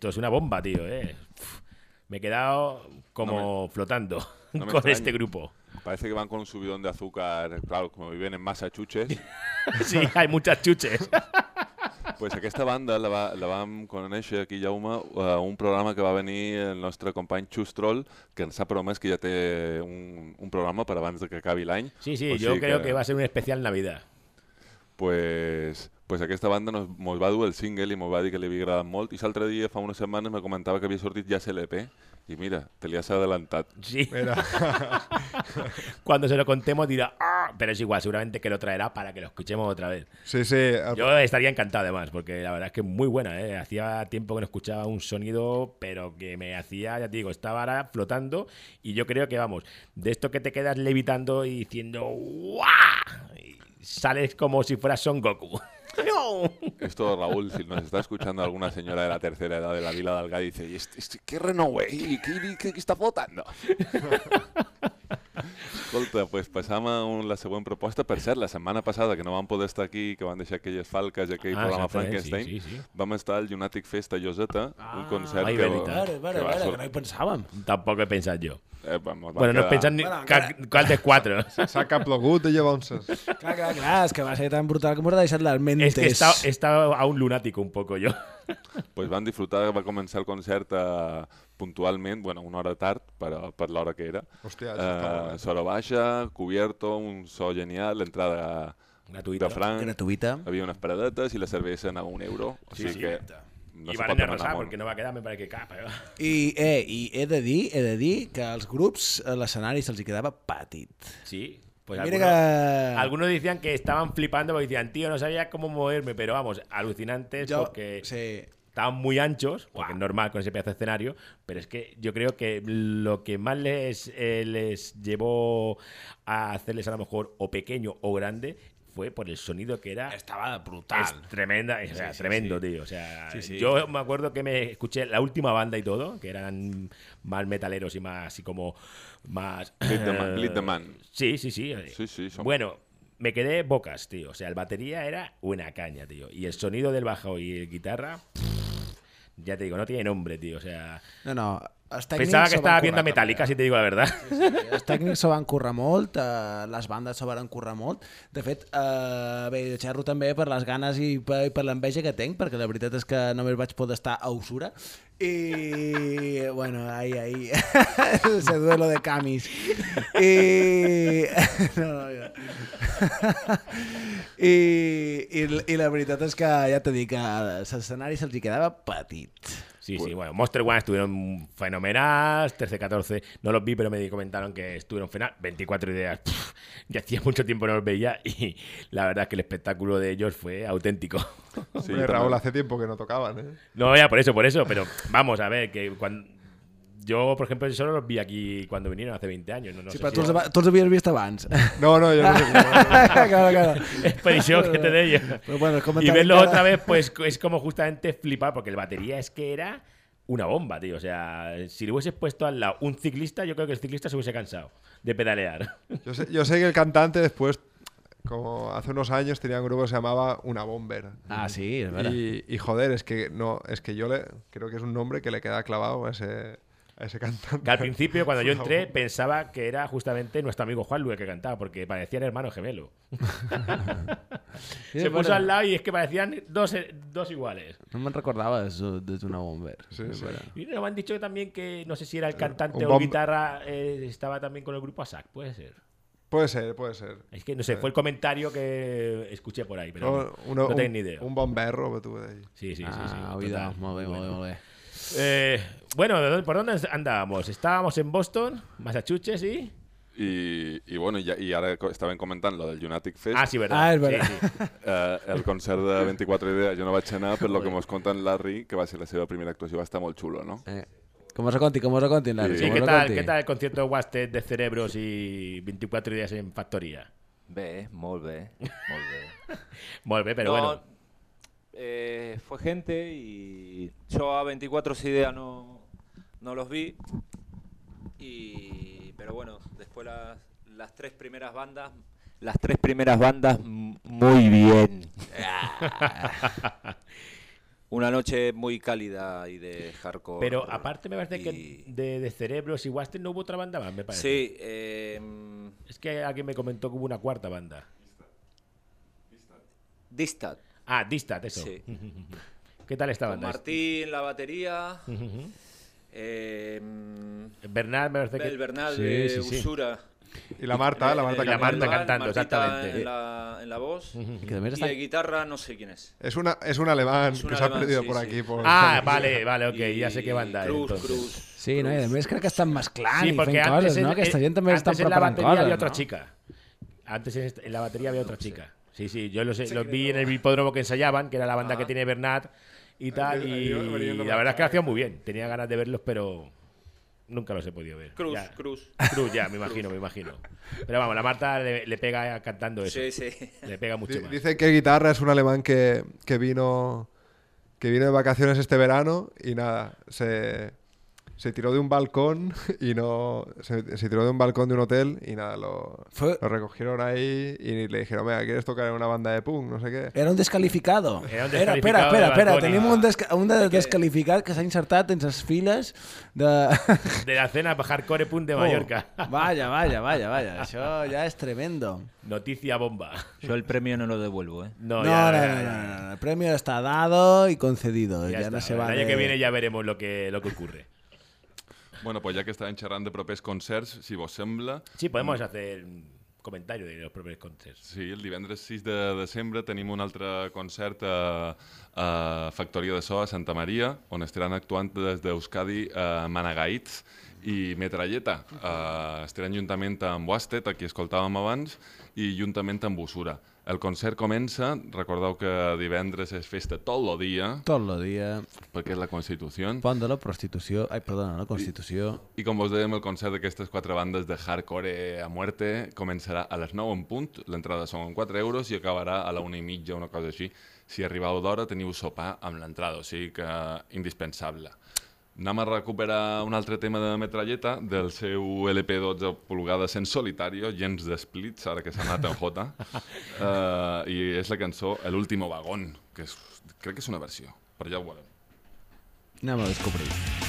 esto es una bomba, tío, Me he quedado como flotando no me con extraña. este grupo. Parece que van con un subidón de azúcar, claro, como viven en Massachusetts. Sí, hay muchas chuches. Pues aquesta banda la vam conèixer aquí, Jaume, a un programa que va venir el nostre company Xus Troll, que ens ha promès que ja té un programa per abans de que acabi l'any. Sí, yo creo que va a ser un especial Navidad. Pues aquesta banda mos va dur el single i mos va dir que li havia agradat molt, i l'altre dia, fa unes setmanes, me comentava que havia sortit ja l'LP, i mira, te li has adelantat. Sí. Cuando se lo contemos dirá, pero es igual, seguramente que lo traerá para que lo escuchemos otra vez. Sí, sí. Yo estaría encantado además, porque la verdad es que es muy buena, Hacía tiempo que no escuchaba un sonido, pero que me hacía, ya te digo, estaba ahora flotando, y yo creo que, vamos, de esto que te quedas levitando y diciendo ¡guau! Y sales como si fueras Son Goku. ¡No! Esto, Raúl, si nos está escuchando alguna señora de la tercera edad de la Vila d'Algar, dice, ¿qué renové? ¿Qué está flotando? Escolta, pues passam a la següent proposta. Per cert, la setmana passada, que no vam poder estar aquí, que van deixar aquelles falques i aquell programa Frankenstein, sí. vam estar al Lunatic Fest a Lloseta, un concert ai, que que no hi pensàvem. Tampoc he pensat jo. Bueno, no he pensat ni qual de quatre. S'ha caplogut de llavors. Clar, és que va ser tan brutal que m'ho ha deixat les mentes. Es que he estado a un lunático un poco yo. Pues van disfrutar, va començar el concert puntualment, bueno, una hora tard per l'hora que era. Hòstia, Sora baixa, cubierto, un so genial, l'entrada de franc, gratuïta. Havia unes paradetes i la cervesa anava a €1. O sigui que no I se van pot a demanar arrasar molt. perquè no va quedar, me parece que cap. I he de dir que als grups l'escenari se'ls hi quedava petit. Sí. Pues Mira algunos decían que estaban flipando porque decían, tío, no sabía cómo moverme, pero vamos, alucinantes porque estaban muy anchos, porque es normal con ese pedazo de escenario, pero es que yo creo que lo que más les llevó a hacerles a lo mejor o pequeño o grande fue por el sonido que era. Estaba brutal. Es tremenda, o sea, tremendo, tío. O sea, Sí. yo me acuerdo que me escuché la última banda y todo, que eran más metaleros y más así como más. Bleed the Man. Sí. Sí, son... Bueno, me quedé bocas, tío. O sea, el batería era una caña, tío. Y el sonido del bajo y el guitarra, ya te digo, no tiene nombre, tío. O sea. No. Pensava que estava viendo a Metallica, si te digo la verdad. Sí. Els tècnics s'ho van currar molt, les bandes s'ho van currar molt. De fet, bé, xerro també per les ganes i per l'enveja que tenc, perquè la veritat és que només vaig poder estar a Usura. I, bueno, ahí, ese duelo de camis. I la veritat és que ja t'he dit que l'escenari se'ls hi quedava petit. Sí, bueno, Monster One estuvieron fenomenal, 13-14, no los vi, pero me comentaron que estuvieron fenomenal, 24 ideas, ya hacía mucho tiempo no los veía y la verdad es que el espectáculo de ellos fue auténtico. Sí, Raúl, hace tiempo que no tocaban, ¿eh? No, ya por eso, pero vamos a ver, que cuando... Yo, por ejemplo, solo los vi aquí cuando vinieron hace 20 años. No sí, sé però si tu els havies vist abans. No, yo no sé. Claro. Expedición que te de ellos. Bueno, y verlo otra vez, pues es como justamente flipar, porque el batería es que era una bomba, tío. O sea, si le hubieses puesto al lado un ciclista, yo creo que el ciclista se hubiese cansado de pedalear. Yo sé que el cantante después, como hace unos años, tenía un grupo que se llamaba Una Bomber. Ah, sí, es verdad. Y joder, es que yo creo que es un nombre que le queda clavado a ese cantante. Que al principio, cuando yo entré, pensaba que era justamente nuestro amigo Juan Luis que cantaba, porque parecían hermanos gemelos. Se puso al lado y es que parecían dos iguales. No me'n recordava d'una Bomber. Sí. Y me han dicho también que no sé si era el cantante o el guitarra, estaba también con el grupo ASAC, puede ser. Puede ser. Es que no sé, fue el comentario que escuché por ahí, pero no tengo ni idea. Un bomberro, que tuve ahí. Sí. Oída, molt bé. Bueno, ¿por dónde andábamos? Estábamos en Boston, Massachusetts I bueno, i ara estàvem comentant lo del Lunatic Fest. Ah, sí, verdad. És verdad. Sí. El concert de 24 idees jo no vaig anar, per lo que mos conta en Larry, que va ser la seva primera actuació, va estar molt xulo, no? Com us ho contin, Larry. Sí, ¿qué tal el concierto Wasted de Cerebros y 24 ideas en Factoría? Bé, molt bé. Molt bé, pero bueno. Fue gente y yo a 24 ideas no los vi, pero bueno, después las tres primeras bandas muy bien. Una noche muy cálida y de hardcore. Pero aparte me parece que de Cerebros y Waster no hubo otra banda más, me parece. Sí. Es que alguien me comentó que hubo una cuarta banda. Distat. Ah, Distat, eso. Sí. ¿Qué tal esta Con banda? Martí en la batería. Bernal, me parece que... El Bernal de Usura. Y la Marta cantando, exactamente. En la voz. Y que también Y de guitarra no sé quién es. Es un alemán que se ha perdido por aquí. Por vale, ok, ya sé qué banda Cruz. Sí, no, i a més crec que estan mesclant Sí, i porque fent antes coses, no? Aquesta gent també estan en la preparant batería coses, había otra no? chica. Antes en la batería había otra chica. Sí, yo los vi en el hipódromo que ensayaban, que era la banda que tiene Bernat y tal, y la verdad es que lo hacían muy bien. Tenía ganas de verlos, pero nunca los he podido ver. Cruz, ya, me imagino. Pero vamos, la Marta le pega cantando eso. Sí. Le pega mucho más. Dice que guitarra es un alemán que vino de vacaciones este verano y nada, se tiró de un balcón y no... Se tiró de un balcón de un hotel y nada, lo recogieron ahí y le dijeron, venga, ¿quieres tocar en una banda de punk? No sé qué. Era un descalificado. Espera, tenim un descalificat que s'ha insertat en les files de la cena hardcore punk de Mallorca. Vaya, això ja és tremendo. Noticia bomba. Yo el premio no lo devuelvo, ¿eh? No, el premio está dado y concedido. Ya no se va. El año que viene ya veremos lo que ocurre. Bueno, pues ja que estàvem xerrant de propers concerts, si vos sembla... Sí, podemos hacer un comentario de los propers concerts. Sí, el divendres 6 de desembre tenim un altre concert a Factoria de So a Santa Maria, on estaran actuant des d'Euskadi Managaits i Metralleta. Estaran juntament amb Wasted, a qui escoltàvem abans, i juntament amb Usura. El concert comença, recordeu que divendres és festa tot el dia. Tot el dia. Perquè és la Constitució. Pont de la prostitució. Ai, perdona, la Constitució. I com vos dèiem, el concert d'aquestes 4 bandes de hardcore a muerte començarà a les 9 en punt. L'entrada són 4 euros i acabarà a la 1:30, una cosa així. Si arribeu d'hora teniu sopar amb l'entrada, o sigui que indispensable. Anem a recuperar un altre tema de Metralleta del seu LP 12 polgades en solitario, gens d'Splits, ara que s'ha anat en J, i és la cançó El último vagón, que crec que és una versió, però ja ho veurem. Anem a descobrir.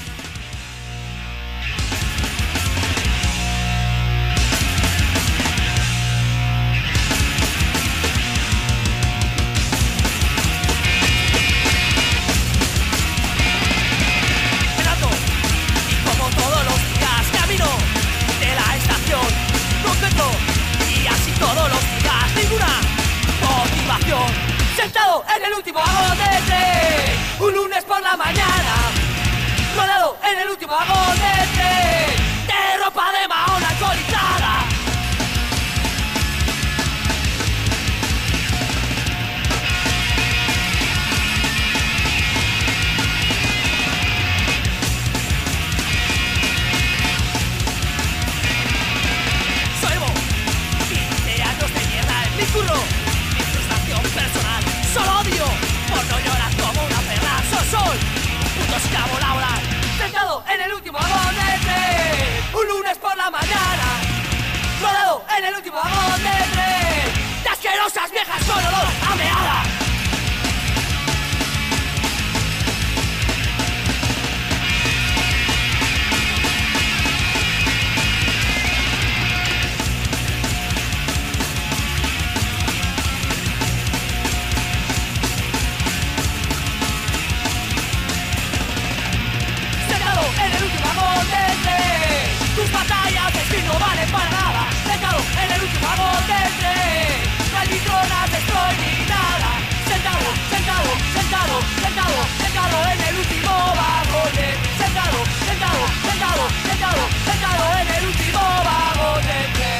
Todos los días, ninguna motivación. Sentado en el último vagón de tren, un lunes por la mañana. Rodado en el último vagón de tren, de ropa de mahón alcoholizada. Mi frustración personal, solo odio por no llorar como una perra. Soy puto esclavo laboral, sentado en el último vagón de tren, un lunes por la mañana, rodado en el último vagón de tren, de asquerosas viejas con olor a meada. Tus batallas de fin no valen para nada. Sentado en el último vagón del tren, no hay litronas, destroy ni nada. Sentado en el último vagón del tren. Sentado en el último vagón del tren.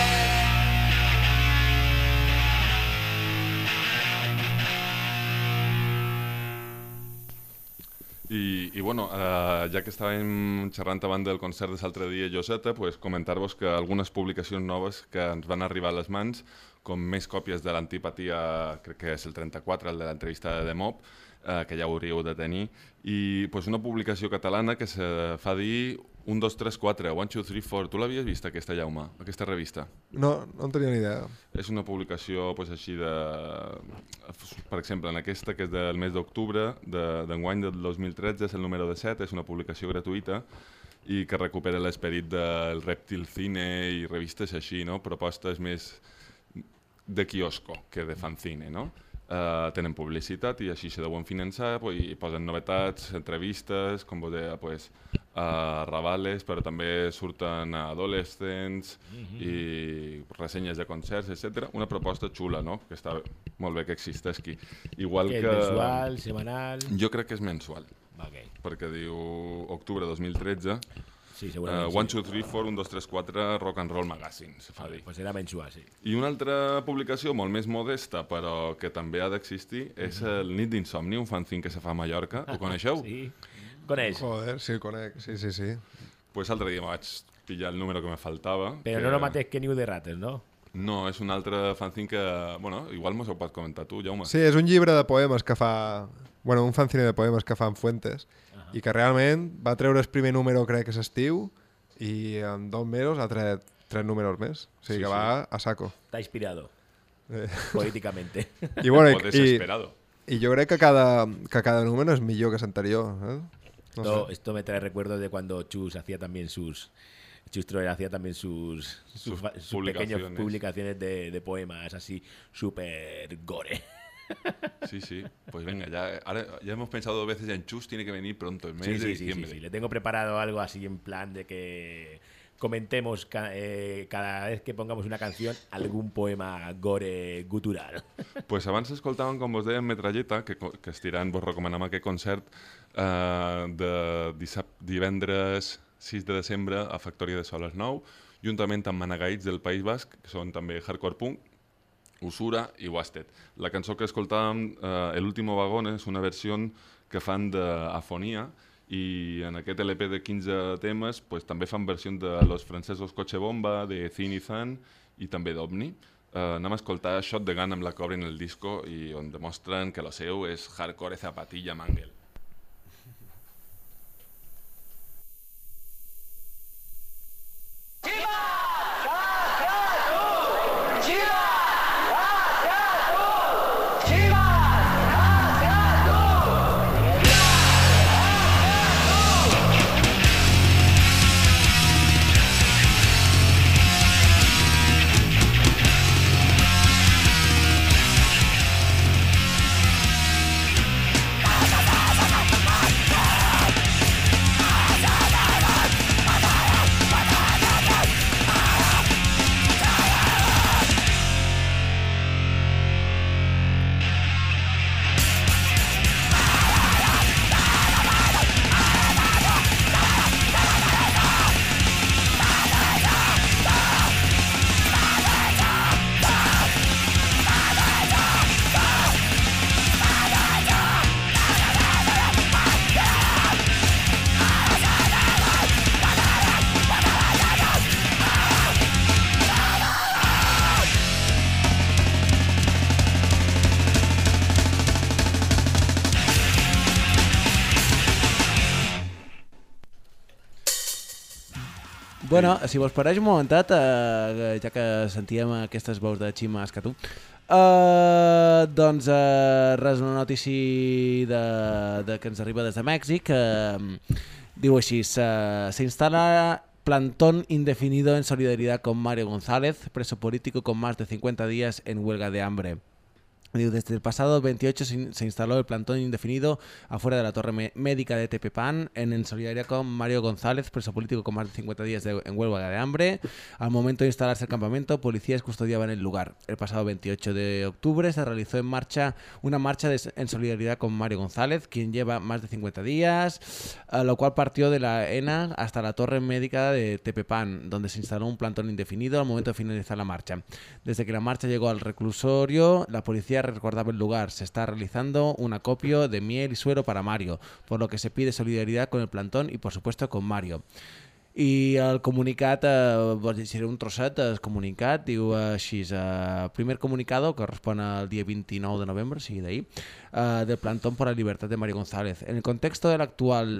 I bueno, ja que estàvem xerrant abans del concert de l'altre dia a Lloseta, pues comentar-vos que algunes publicacions noves que ens van arribar a les mans, com més còpies de l'Antipatia, crec que és el 34, el de l'entrevista de Mob, que ja hauríeu de tenir, i pues, una publicació catalana que se fa dir 1, 2, 3, 4, 1, 2, 3, 4. Tu l'havies vist, aquesta, Jaume, aquesta revista? No en tenia ni idea. És una publicació així de... Per exemple, en aquesta, que és del mes d'octubre d'enguany del 2013, és el número 17, és una publicació gratuïta i que recupera l'esperit del Reptil Cine i revistes així, no? Propostes més de quiosco que de fanzine, no? Tenen publicitat i així se deuen finançar, i posen novetats, entrevistes, com vos deia, ravales, però també surten adolescents i ressenyes de concerts, etc. Una proposta xula, no? Que està molt bé que existeixi. Igual que... mensual, setmanal... Jo crec que és mensual, okay. Perquè diu octubre 2013... Sí, segurament 1, 2, 3, 4, 1, 2, 3, 4, Rock and Roll Magazine, se fa dir. Pues era mensual, sí. I una altra publicació molt més modesta, però que també ha d'existir, és el Nit d'Insomni, un fanzine que se fa a Mallorca. Ho coneixeu? Sí, coneix. Joder, sí, conec, sí. Pues l'altre dia me vaig pillar el número que me faltava. Però no el mateix que Niu de Rates, no? No, és un altre fanzine que... Bueno, igual mos ho pots comentar tu, Jaume. Sí, és un llibre de poemes que fa... Bueno, un fanzine de poemes que fa en Fuentes i que realment va treure el primer número, crec que és estiu, i en 2 mesos ha tret 3 números més. O sigui que va a saco. Está inspirado. Políticamente. I, bueno, o desesperado. I jo crec que cada número és millor que l'anterior. Esto me trae recuerdos de cuando Chus hacía también sus pequeñas publicaciones de poemas así súper gore. Sí. Pues venga, ya hemos pensado 2 veces en Chus, tiene que venir pronto, el mes de diciembre. Sí. Le tengo preparado algo así en plan de que comentemos cada vez que pongamos una canción algún poema gore gutural. Pues abans escoltàvem, com vos deia, Metralleta, que estirant vos recomanem aquest concert de divendres 6 de desembre a Factoria de Sol a les 9, juntament amb Managaïts del País Basc, que són també hardcore punk, Usura i Wasted. La cançó que escoltàvem, El último vagón, és una versió que fan d'Afonia i en aquest LP de 15 temes també fan versions de los francesos Coche Bomba, de Zin y Zan i també d'Omni. Anem a escoltar Shot de Gun amb la que obrin el disco i on demostren que lo seu és hardcore zapatilla mangle. Bueno, si vos pareix un momentet, ja que sentíem aquestes veus de Xima Escatú, doncs res, una notícia que ens arriba des de Mèxic, diu així: se instala plantón indefinido en solidaridad con Mario González, preso político con más de 50 días en huelga de hambre. Desde el pasado 28 se instaló el plantón indefinido afuera de la torre médica de Tepepan en solidaridad con Mario González, preso político con más de 50 días en huelga de hambre. Al momento de instalarse el campamento, policías custodiaban el lugar. El pasado 28 de octubre se realizó una marcha en solidaridad con Mario González, quien lleva más de 50 días, lo cual partió de la ENA hasta la torre médica de Tepepan, donde se instaló un plantón indefinido al momento de finalizar la marcha. Desde que la marcha llegó al reclusorio, la policía recordaba el lugar. Se está realizando un acopio de miel y suero para Mario, por lo que se pide solidaridad con el plantón y por supuesto con Mario. I el comunicat, vos llegiré un trosset, el comunicat diu així: primer comunicado, que correspon al dia 29 de novembre, o sigui d'ahir, del plantón por la libertad de Mario González. En el contexto de la actual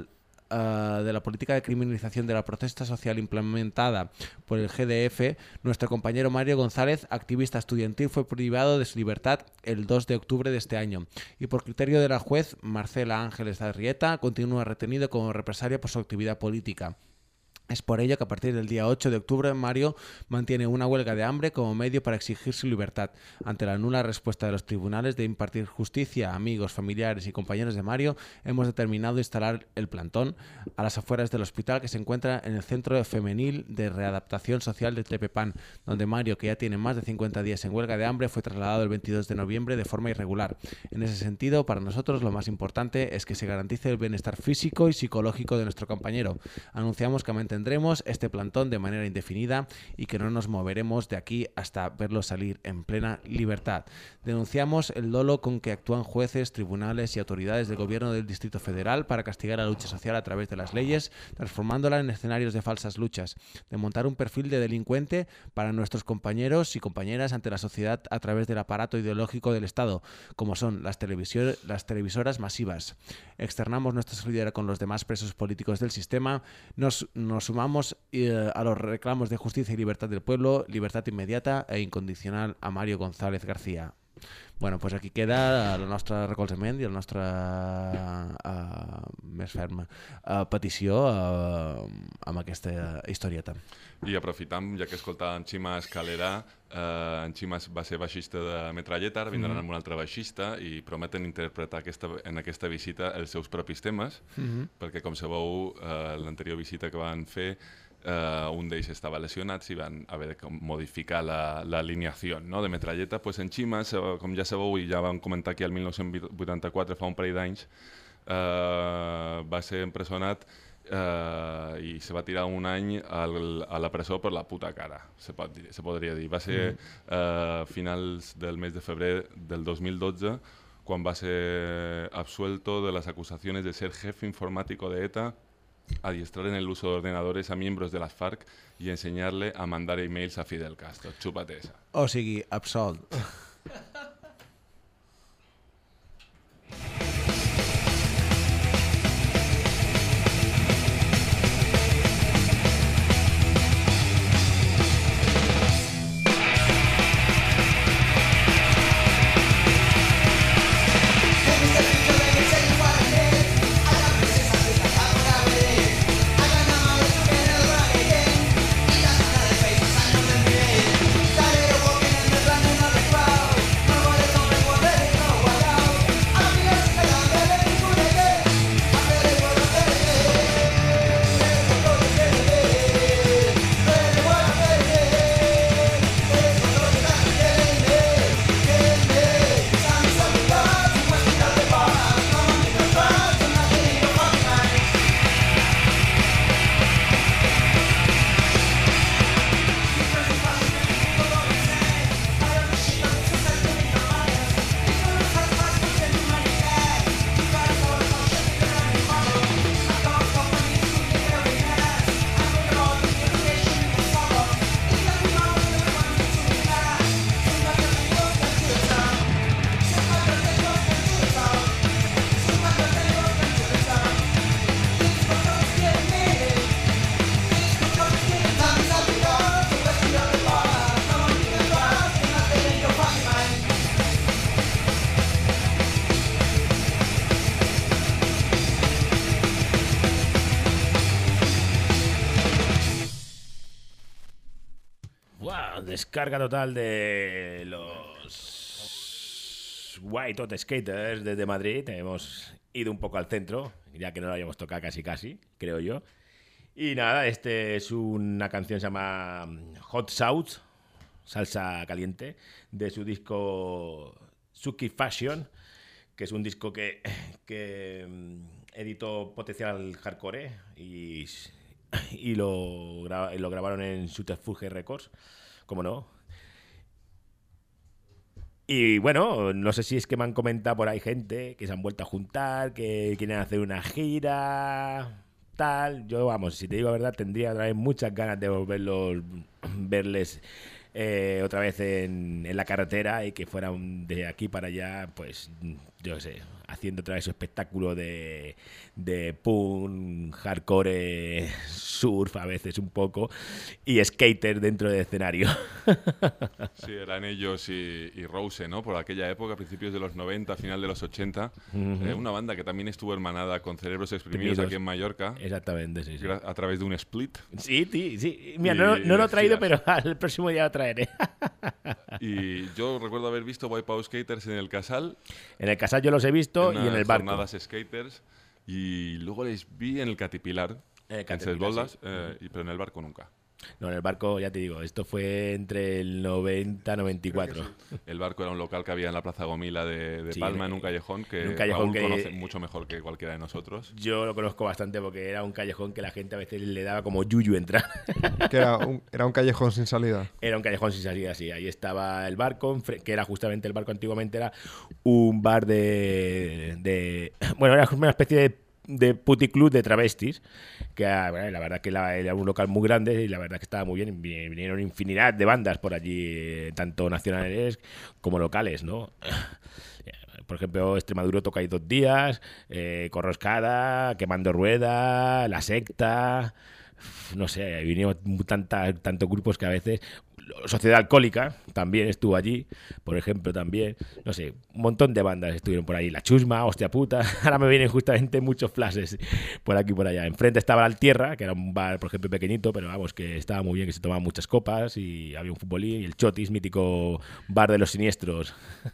de la política de criminalización de la protesta social implementada por el GDF, nuestro compañero Mario González, activista estudiantil, fue privado de su libertad el 2 de octubre de este año y por criterio de la juez Marcela Ángeles Arrieta continúa retenido como represalia por su actividad política. Es por ello que a partir del día 8 de octubre Mario mantiene una huelga de hambre como medio para exigir su libertad. Ante la nula respuesta de los tribunales de impartir justicia a amigos, familiares y compañeros de Mario, hemos determinado instalar el plantón a las afueras del hospital que se encuentra en el Centro Femenil de Readaptación Social de Tepepán, donde Mario, que ya tiene más de 50 días en huelga de hambre, fue trasladado el 22 de noviembre de forma irregular. En ese sentido, para nosotros lo más importante es que se garantice el bienestar físico y psicológico de nuestro compañero. Anunciamos que mantendremos este plantón de manera indefinida y que no nos moveremos de aquí hasta verlo salir en plena libertad. Denunciamos el dolo con que actúan jueces, tribunales y autoridades del gobierno del Distrito Federal para castigar la lucha social a través de las leyes, transformándola en escenarios de falsas luchas, de montar un perfil de delincuente para nuestros compañeros y compañeras ante la sociedad a través del aparato ideológico del Estado, como son las televisoras masivas. Externamos nuestra solidaridad con los demás presos políticos del sistema, nos sumamos a los reclamos de justicia y libertad del pueblo, libertad inmediata e incondicional a Mario González García. Bueno, pues aquí queda el nostre recolzament i la nostra més ferma petició amb aquesta historieta. I aprofitam, ja que escoltàvem en Xima Escalera, en Xima va ser baixista de Metralleta, ara vindran amb un altre baixista i prometen interpretar en aquesta visita els seus propis temes, perquè com sabeu, l'anterior visita que van fer un d'ells estava lesionat i van haver de modificar l'alineació de Metralleta. Pues en Xima, com ja sabeu i ja vam comentar aquí el 1984, fa un parell d'anys, va ser empresonat i se va tirar un any a la presó per la puta cara, se podria dir. Va ser a finals del mes de febrer del 2012 quan va ser absuelto de las acusaciones de ser jefe informático de ETA, adiestrar en el uso de ordenadores a miembros de las FARC y enseñarle a mandar emails a Fidel Castro. Chúpate esa. O sigui, absolt. Descarga total de los White Hot Skaters desde Madrid. Hemos ido un poco al centro, ya que no lo habíamos tocado casi, creo yo. Y nada, este es una canción que se llama Hot Sauce, salsa caliente, de su disco Suki Fashion, que es un disco que editó Potencial Hardcore y lo grabaron en Subterfuge Records. ¿Cómo no? Y bueno, no sé si es que me han comentado por ahí gente que se han vuelto a juntar, que quieren hacer una gira, tal. Yo, vamos, si te digo la verdad, tendría otra vez muchas ganas de verles otra vez en la carretera y que fueran de aquí para allá, pues, yo qué sé, haciendo otra vez su espectáculo de punk, hardcore, surf a veces un poco, y skater dentro del escenario. Sí, eran ellos y Rose, ¿no? Por aquella época, principios de los 90, final de los 80. Una banda que también estuvo hermanada con Cerebros Exprimidos aquí en Mallorca. Exactamente, sí. A través de un split. Sí. Mira, no lo he traído, pero el próximo día lo traeré. Y yo recuerdo haber visto Wipeout Skaters en el Casal. En el Casal yo los he visto y en el barco. Jornadas skaters. Y luego les vi en el Catipilar. En Ses Bolas, pero en el barco nunca. No, en el barco, ya te digo, esto fue entre el 90 y 94. Sí. El barco era un local que había en la Plaza Gomila de Palma, en un callejón que Raúl conoce mucho mejor que cualquiera de nosotros. Yo lo conozco bastante porque era un callejón que la gente a veces le daba como yuyu entrar. Que era un callejón sin salida. Era un callejón sin salida, sí. Ahí estaba el barco, que era justamente el barco antiguamente, era un bar bueno, era una especie de puticlub de travestis, que bueno, la verdad que era un local muy grande y la verdad que estaba muy bien. Vinieron infinidad de bandas por allí, tanto nacionales como locales, ¿no? Por ejemplo, Extremadura toca ahí 2 días, Corroscada, Quemando Rueda, La Secta, no sé, vinieron tantos grupos que a veces... Sociedad Alcohólica también estuvo allí, por ejemplo, también, no sé, un montón de bandas estuvieron por ahí, La Chusma, Hostia Puta, ahora me vienen justamente muchos flashes por aquí y por allá. Enfrente estaba La Altierra, que era un bar, por ejemplo, pequeñito, pero vamos, que estaba muy bien, que se tomaban muchas copas y había un futbolín, y el Chotis, mítico bar de los siniestros.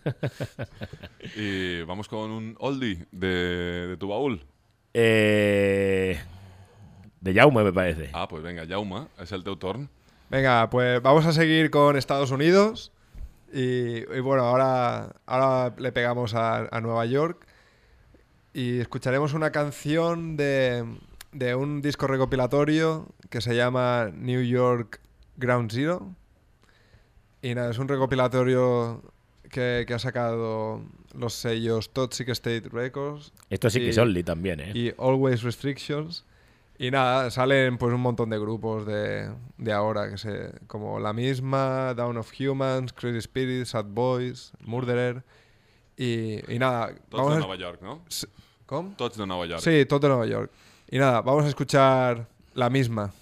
Y vamos con un oldie de tu baúl. De Jaume, me parece. Ah, pues venga, Jaume, és el teu torn. Venga, pues vamos a seguir con Estados Unidos y bueno, ahora le pegamos a Nueva York y escucharemos una canción de un disco recopilatorio que se llama New York Ground Zero y nada, es un recopilatorio que ha sacado los sellos Toxic State Records. Esto sí que es Only también, ¿eh? Y Always Restrictions. Y nada, salen pues un montón de grupos de ahora, como La Misma, Dawn of Humans, Crazy Spirit, Sad Boys, Murderer. Y nada... Tots de Nova York, ¿no? ¿Cómo? Tots de Nova York. Sí, tots de Nova York. Y nada, vamos a escuchar La Misma.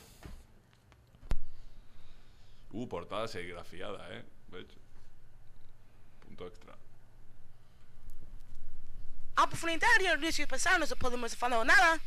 Portada serigrafiada, Veig. Punto extra. A oportunidade de riscos passados, podemos falar nada.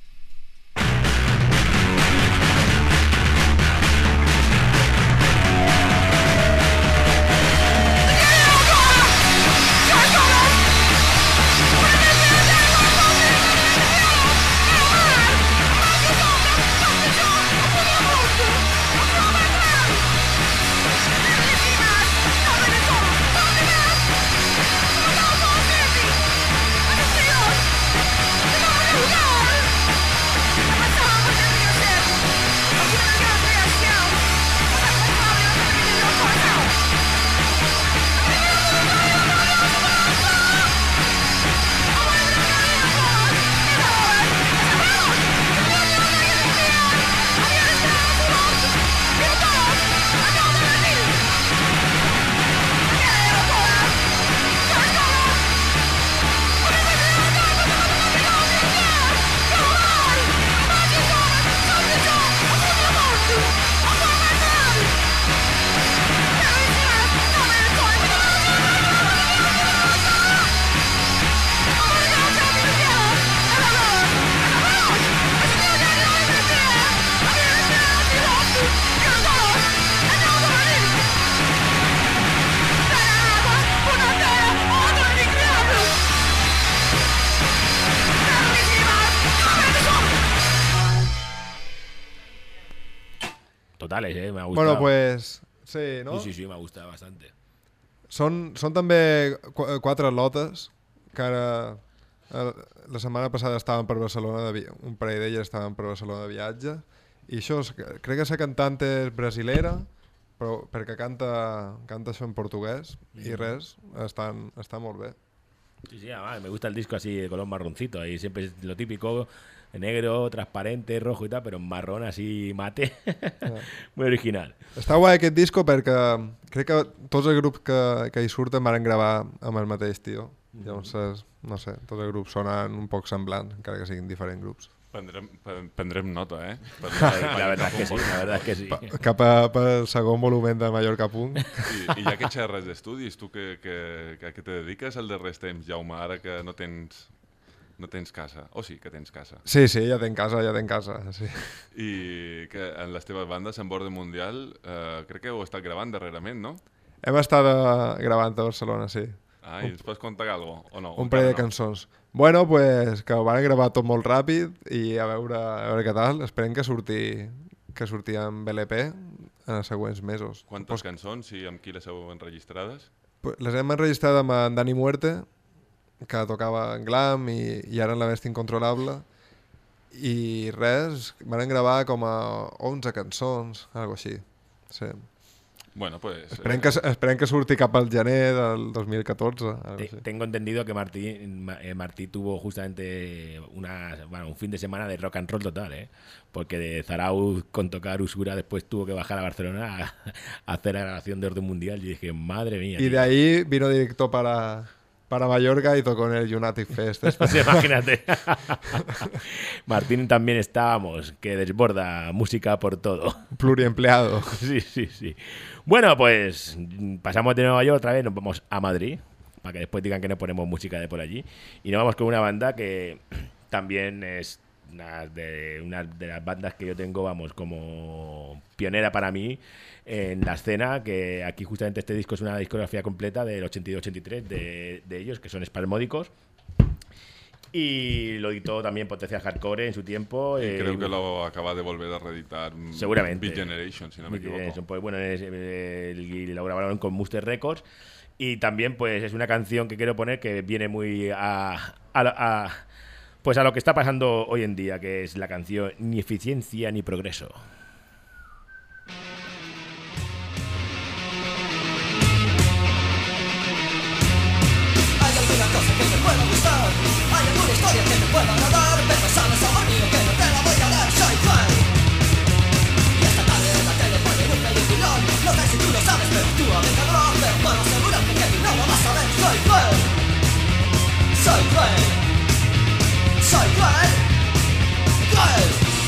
Totales, me ha gustado. Bueno, pues... Sí, ¿no? Sí, me ha gustado bastante. Són també 4 lotes que ara... La setmana passada estaven per Barcelona, un parell d'elles estaven per Barcelona de viatge, i això, crec que la cantant és brasilera, però perquè canta això en portuguès, i res, està molt bé. Sí, además me gusta el disco así de color marroncito, ahí siempre es lo típico, negro, transparente, rojo y tal, pero en marrón así mate, muy original. Està guai aquest disco perquè crec que tots els grups que hi surten van gravar amb el mateix tio. Llavors, no sé, tots els grups sonen un poc semblants, encara que siguin diferents grups. Prendrem nota, eh? La verdad es que sí, la verdad es que sí. Cap al segon volumen de Mallorca Punk. I ja que xerres d'estudis, tu que te dediques al darrers temps, Jaume, ara que no tens casa, o sí que tens casa? Sí, ja tenc casa, sí. I que en les teves bandes, en Borde Mundial, crec que heu estat gravant darrerament, no? Hem estat gravant a Barcelona, sí. I ens pots contar alguna cosa, o no? Un parell de cançons. Bueno, pues que ho van gravar tot molt ràpid i a veure què tal. Esperem que surti amb LP en els següents mesos. Quantes cançons i amb qui les heu enregistrades? Les hem enregistrat amb en Dani Muerte, que tocava en glam i ara en la Bèstia Incontrolable. I res, van gravar com a 11 cançons, algo així. Sí. Bueno, pues... Esperem que surti cap al gener del 2014. Tengo entendido que Martí tuvo justamente un fin de semana de rock and roll total, ¿eh? Porque de Zarauz con tocar Usura después tuvo que bajar a Barcelona a hacer la grabación de Orden Mundial. Y dije, madre mía. Y de ahí vino directo para Mallorca y tocó en el United Fest. Pues imagínate. Martín también estábamos, que desborda música por todo. Pluriempleado. Sí. Bueno, pues pasamos de Nueva York otra vez, nos vamos a Madrid, para que después digan que no ponemos música de por allí. Y nos vamos con una banda que también es una de las bandas que yo tengo, como pionera para mí en la escena, que aquí justamente este disco es una discografía completa del 82-83 de ellos, que son Spasmódicos. Y lo editó también Potencia Hardcore en su tiempo. Creo que lo acaba de volver a reeditar seguramente. Beat Generation, si no me equivoco. Pues bueno, lo grabaron con Muster Records. Y también pues es una canción que quiero poner que viene muy a lo que está pasando hoy en día, que es la canción Ni eficiencia ni progreso. Hay alguna cosa que me pueda gustar, hay alguna historia que me pueda agradar, pero sabes, amor mío, que no te la voy a dar, soy fan. Y esta tarde en la tele ponen un peliculón, no sé si tú lo sabes, pero tú a mí cabrón, pero puedo asegurarte que tú no lo vas a ver, soy cruel. Soy cruel. Soy cruel. Cruel.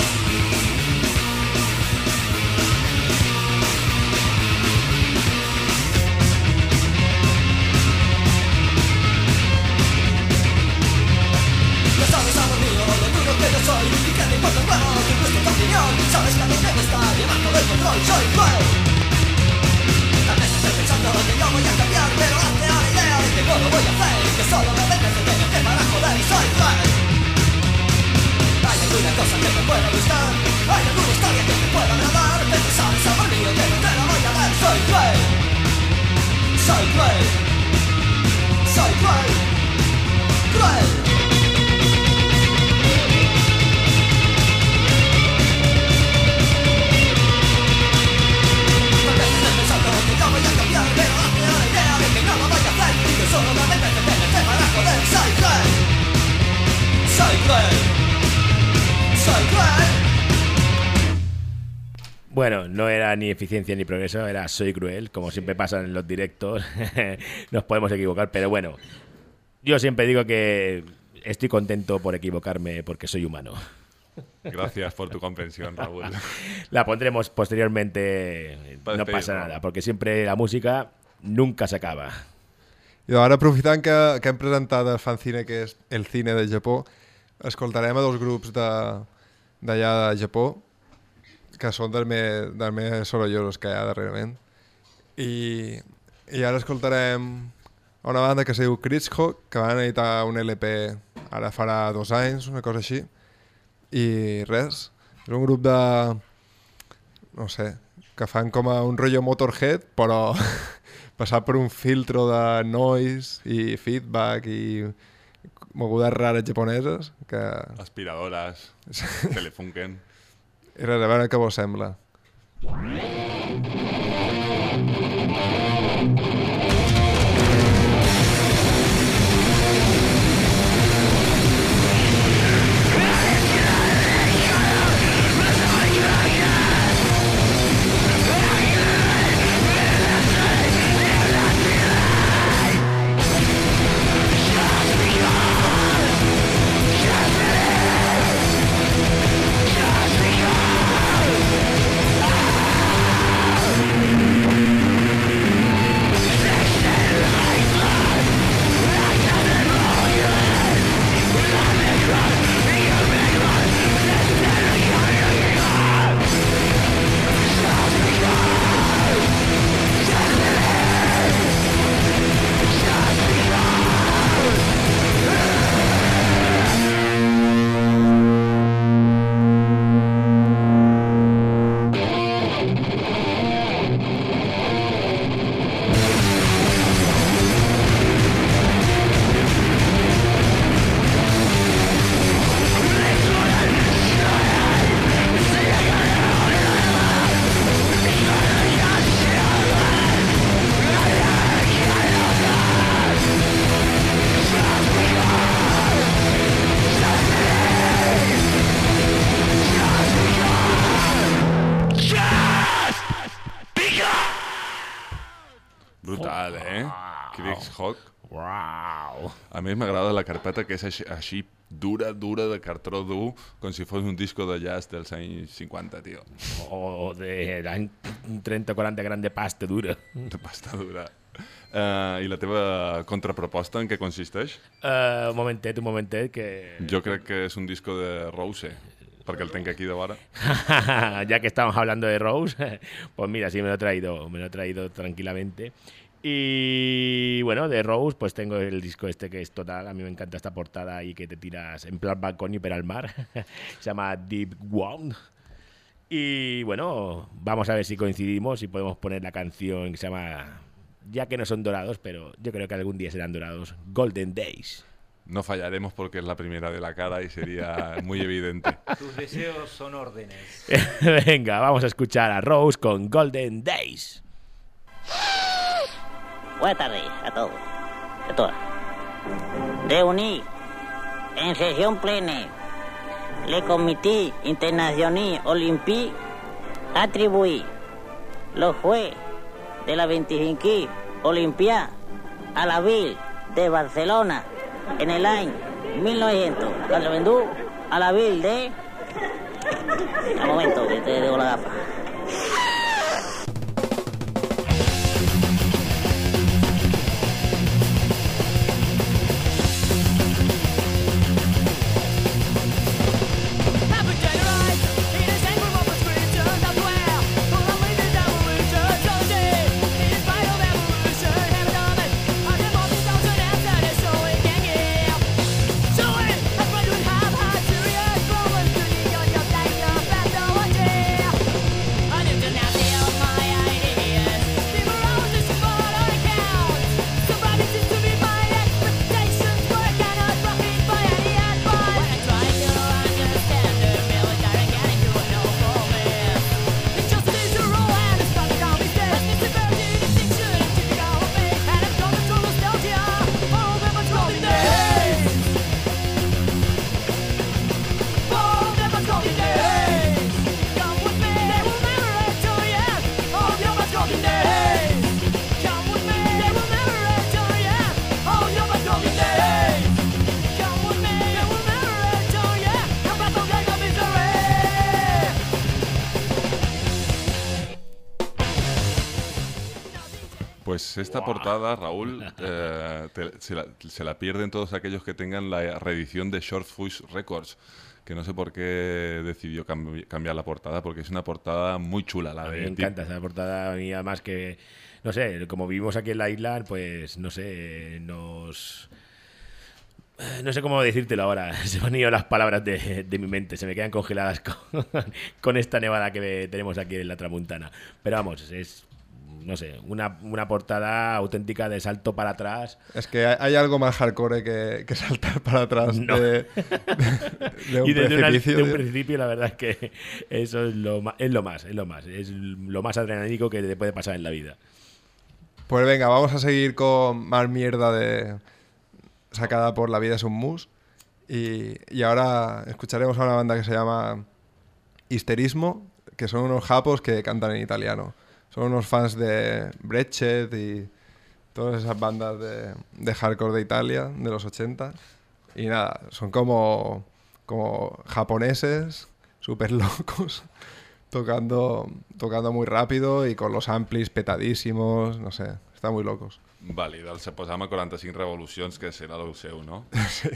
No sabes, amor mío, lo duro que yo soy y que me importa un huevo tu gusto, tu opinión. Sabes que a mí me está llevando del control, soy cruel. Tal vez estés pensando que yo voy a cambiar, pero hazte a la idea de que no lo voy a hacer, que solo me vendes de tener que para joder, soy cruel. Hay alguna cosa que me pueda gustar, hay alguna historia que me pueda agradar, pero sabes, amor mío, que no te la voy a dar, soy cruel. Soy cruel. Soy cruel. Cruel. Bueno, no era ni eficiencia ni progreso, era soy cruel, como siempre pasa en los directos. Nos podemos equivocar, pero bueno, yo siempre digo que estoy contento por equivocarme porque soy humano. Gracias por tu comprensión, Raúl. La pondremos posteriormente, no pasa nada, porque siempre la música nunca se acaba. I ara, aprofitant que hem presentat el fanzine, que és el cine de Japó, escoltarem a dos grups d'allà de Japó, que són dels més sorollosos que hi ha darrerament. I ara escoltarem una banda que es diu Kritzhawk, que van editar un LP ara farà 2 anys, una cosa així. I res, és un grup de... no sé, que fan com a un rotllo Motorhead, però passat per un filtro de noise i feedback i mogudes rares japoneses que... aspiradores, Telefunken. I res, a veure què vos sembla. Show Brutal, Chris Hawk. Uau. A més m'agrada la carpeta que és així dura de cartró dur, com si fos un disco de jazz dels anys 50, tio. O de l'any 30-40 gran de pasta dura. De pasta dura. I la teva contraproposta en què consisteix? Un momentet, que... Jo crec que és un disco de Rose, perquè el tenc aquí de vora. Ya que estamos hablando de Rose, pues mira, sí me lo he traído tranquilamente. Y bueno, de Rose, pues tengo el disco este que es total. A mí me encanta esta portada ahí que te tiras en plan balcón y pero al mar. Se llama Deep Wound. Y bueno, vamos a ver si coincidimos y podemos poner la canción que se llama, ya que no son dorados, pero yo creo que algún día serán dorados, Golden Days. No fallaremos porque es la primera de la cara y sería muy evidente. Tus deseos son órdenes. Venga, vamos a escuchar a Rose con Golden Days. Buenas tardes a todos, a todas. Reunir en sesión plena le Comité Internacional Olímpico atribuir los juegos de la 25 Olimpiada a la Vil de Barcelona en el año 1942 a la Vil de... Un momento, que te debo la gafa. Pues esta portada, Raúl, se la pierden todos aquellos que tengan la reedición de Short Fuse Records, que no sé por qué decidió cambiar la portada, porque es una portada muy chula. A mí me encanta esa portada, a mí además que, no sé, como vivimos aquí en la isla, pues no sé, no sé cómo decírtelo ahora, se me han ido las palabras de mi mente, se me quedan congeladas con esta nevada que tenemos aquí en la Tramuntana. Pero vamos, es... No sé, una portada auténtica de salto para atrás. Es que hay algo más hardcore que saltar para atrás no. de un precipicio. De un precipicio, la verdad es que eso es lo más. Es lo más adrenalínico que te puede pasar en la vida. Pues venga, vamos a seguir con más mierda sacada por La Vida es un Mus. Y ahora escucharemos a una banda que se llama Histerismo, que son unos japos que cantan en italiano. Son unos fans de Brechet y todas esas bandas de hardcore de Italia de los 80. Y nada, son como japoneses, súper locos, tocando muy rápido y con los amplis petadísimos, no sé, están muy locos. Vàlid, el se posam a 45 revolucions, que serà el seu, no? Sí.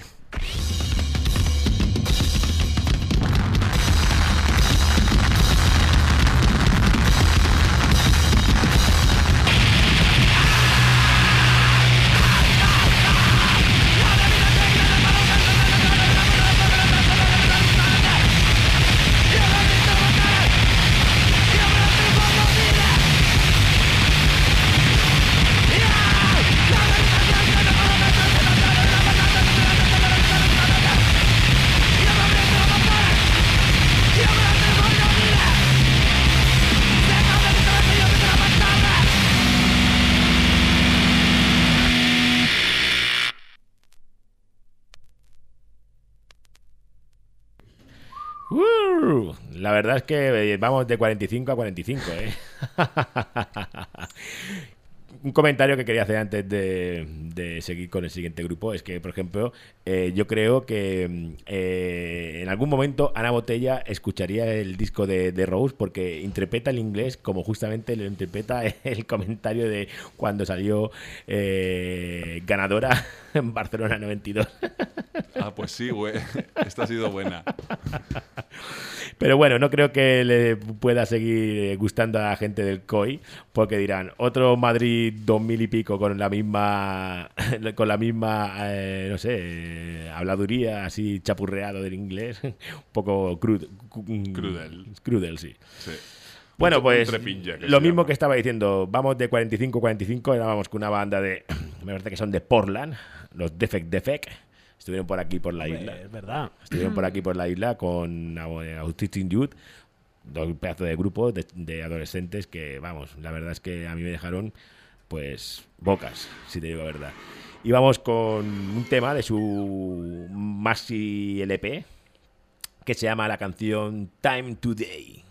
La verdad es que vamos de 45 a 45, ¿eh? Un comentario que quería hacer antes de seguir con el siguiente grupo es que, por ejemplo, yo creo que en algún momento Ana Botella escucharía el disco de Rose porque interpreta el inglés como justamente lo interpreta el comentario de cuando salió ganadora en Barcelona 92. Ah, pues sí, güey. Esta ha sido buena. Pero bueno, no creo que le pueda seguir gustando a la gente del COI, porque dirán, otro Madrid 2000 y pico con la misma no sé, habladuría así chapurreado del inglés, un poco crudel, sí. Bueno, pues lo mismo que estaba diciendo, vamos de 45-45, ahora vamos con una banda de, me parece que son de Portland, los Defect. Estuvieron por aquí por la isla. Es verdad. Estuvieron por aquí por la isla con Autistic Youth, dos pedazos de grupos de adolescentes que, vamos, la verdad es que a mí me dejaron, pues, bocas, si te digo la verdad. Y vamos con un tema de su maxi LP que se llama la canción Time Today.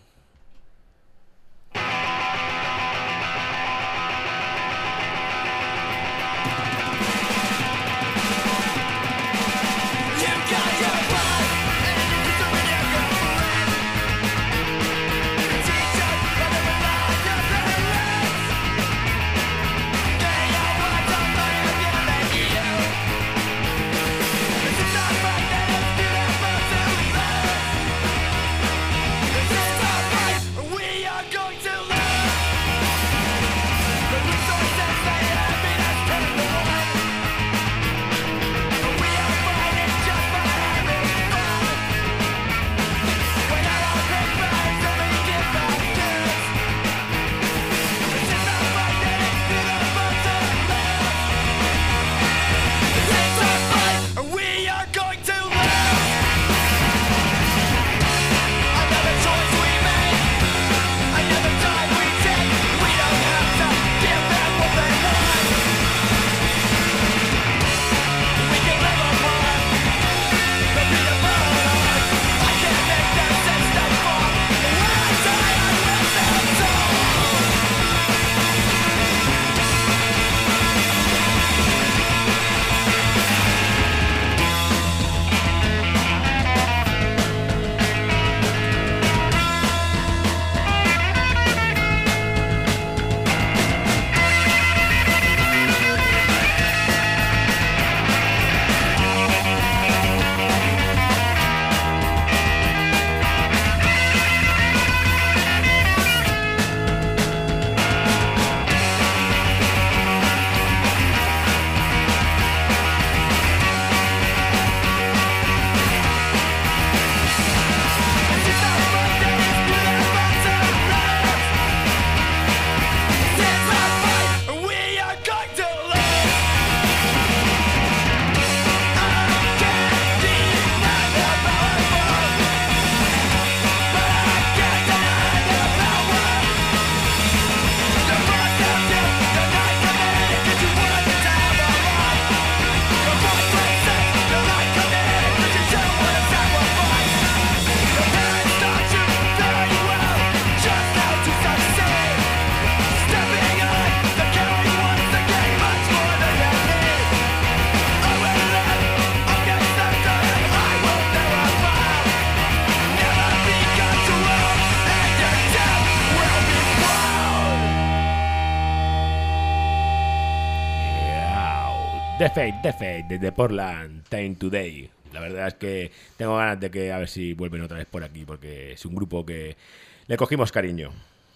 Defect, desde Portland, Time Today. La verdad es que tengo ganas de que a ver si vuelven otra vez por aquí, porque es un grupo que le cogimos cariño.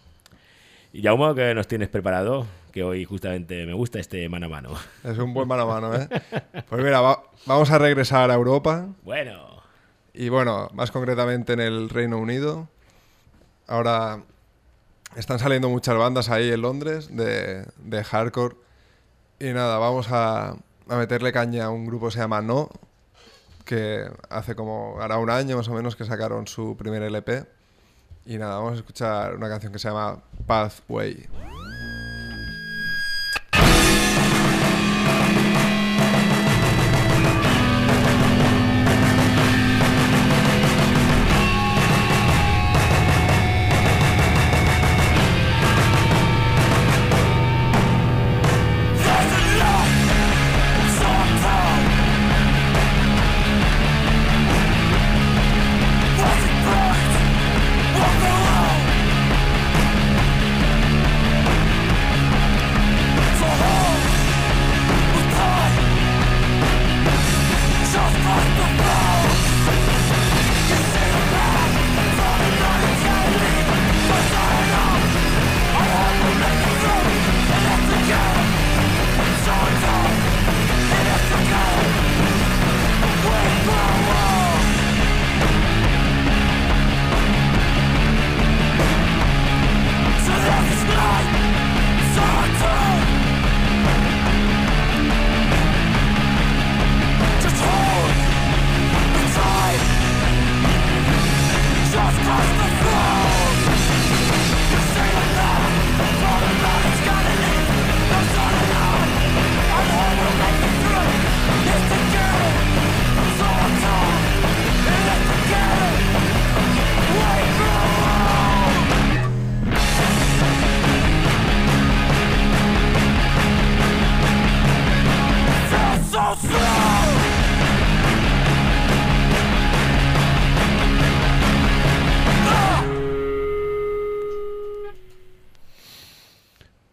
Y Jaume, ¿qué nos tienes preparado? Que hoy justamente me gusta este mano a mano. Es un buen mano a mano, ¿eh? Pues mira, vamos a regresar a Europa. Bueno. Y bueno, más concretamente en el Reino Unido. Ahora están saliendo muchas bandas ahí en Londres de hardcore. Y nada, vamos a meterle caña a un grupo que se llama No, que hará un año más o menos que sacaron su primer LP. Y nada, vamos a escuchar una canción que se llama Pathway.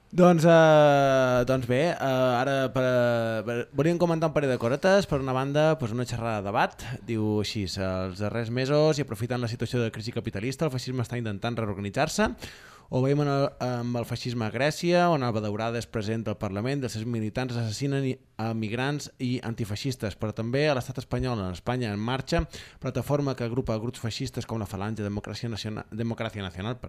Doncs bé, ara volíem comentar un parell de cosetes. Per una banda, una xerrada de debat. Diu així: els darrers mesos, i aprofitant la situació de crisi capitalista, el feixisme està intentant reorganitzar-se. Ho veiem amb el feixisme a Grècia, on Alba Daurada és president del Parlament, els seus militants assassinen a migrants i antifeixistes, però també a l'estat espanyol, en Espanya en Marxa, plataforma que agrupa grups feixistes com la Falange Democracia Nacional,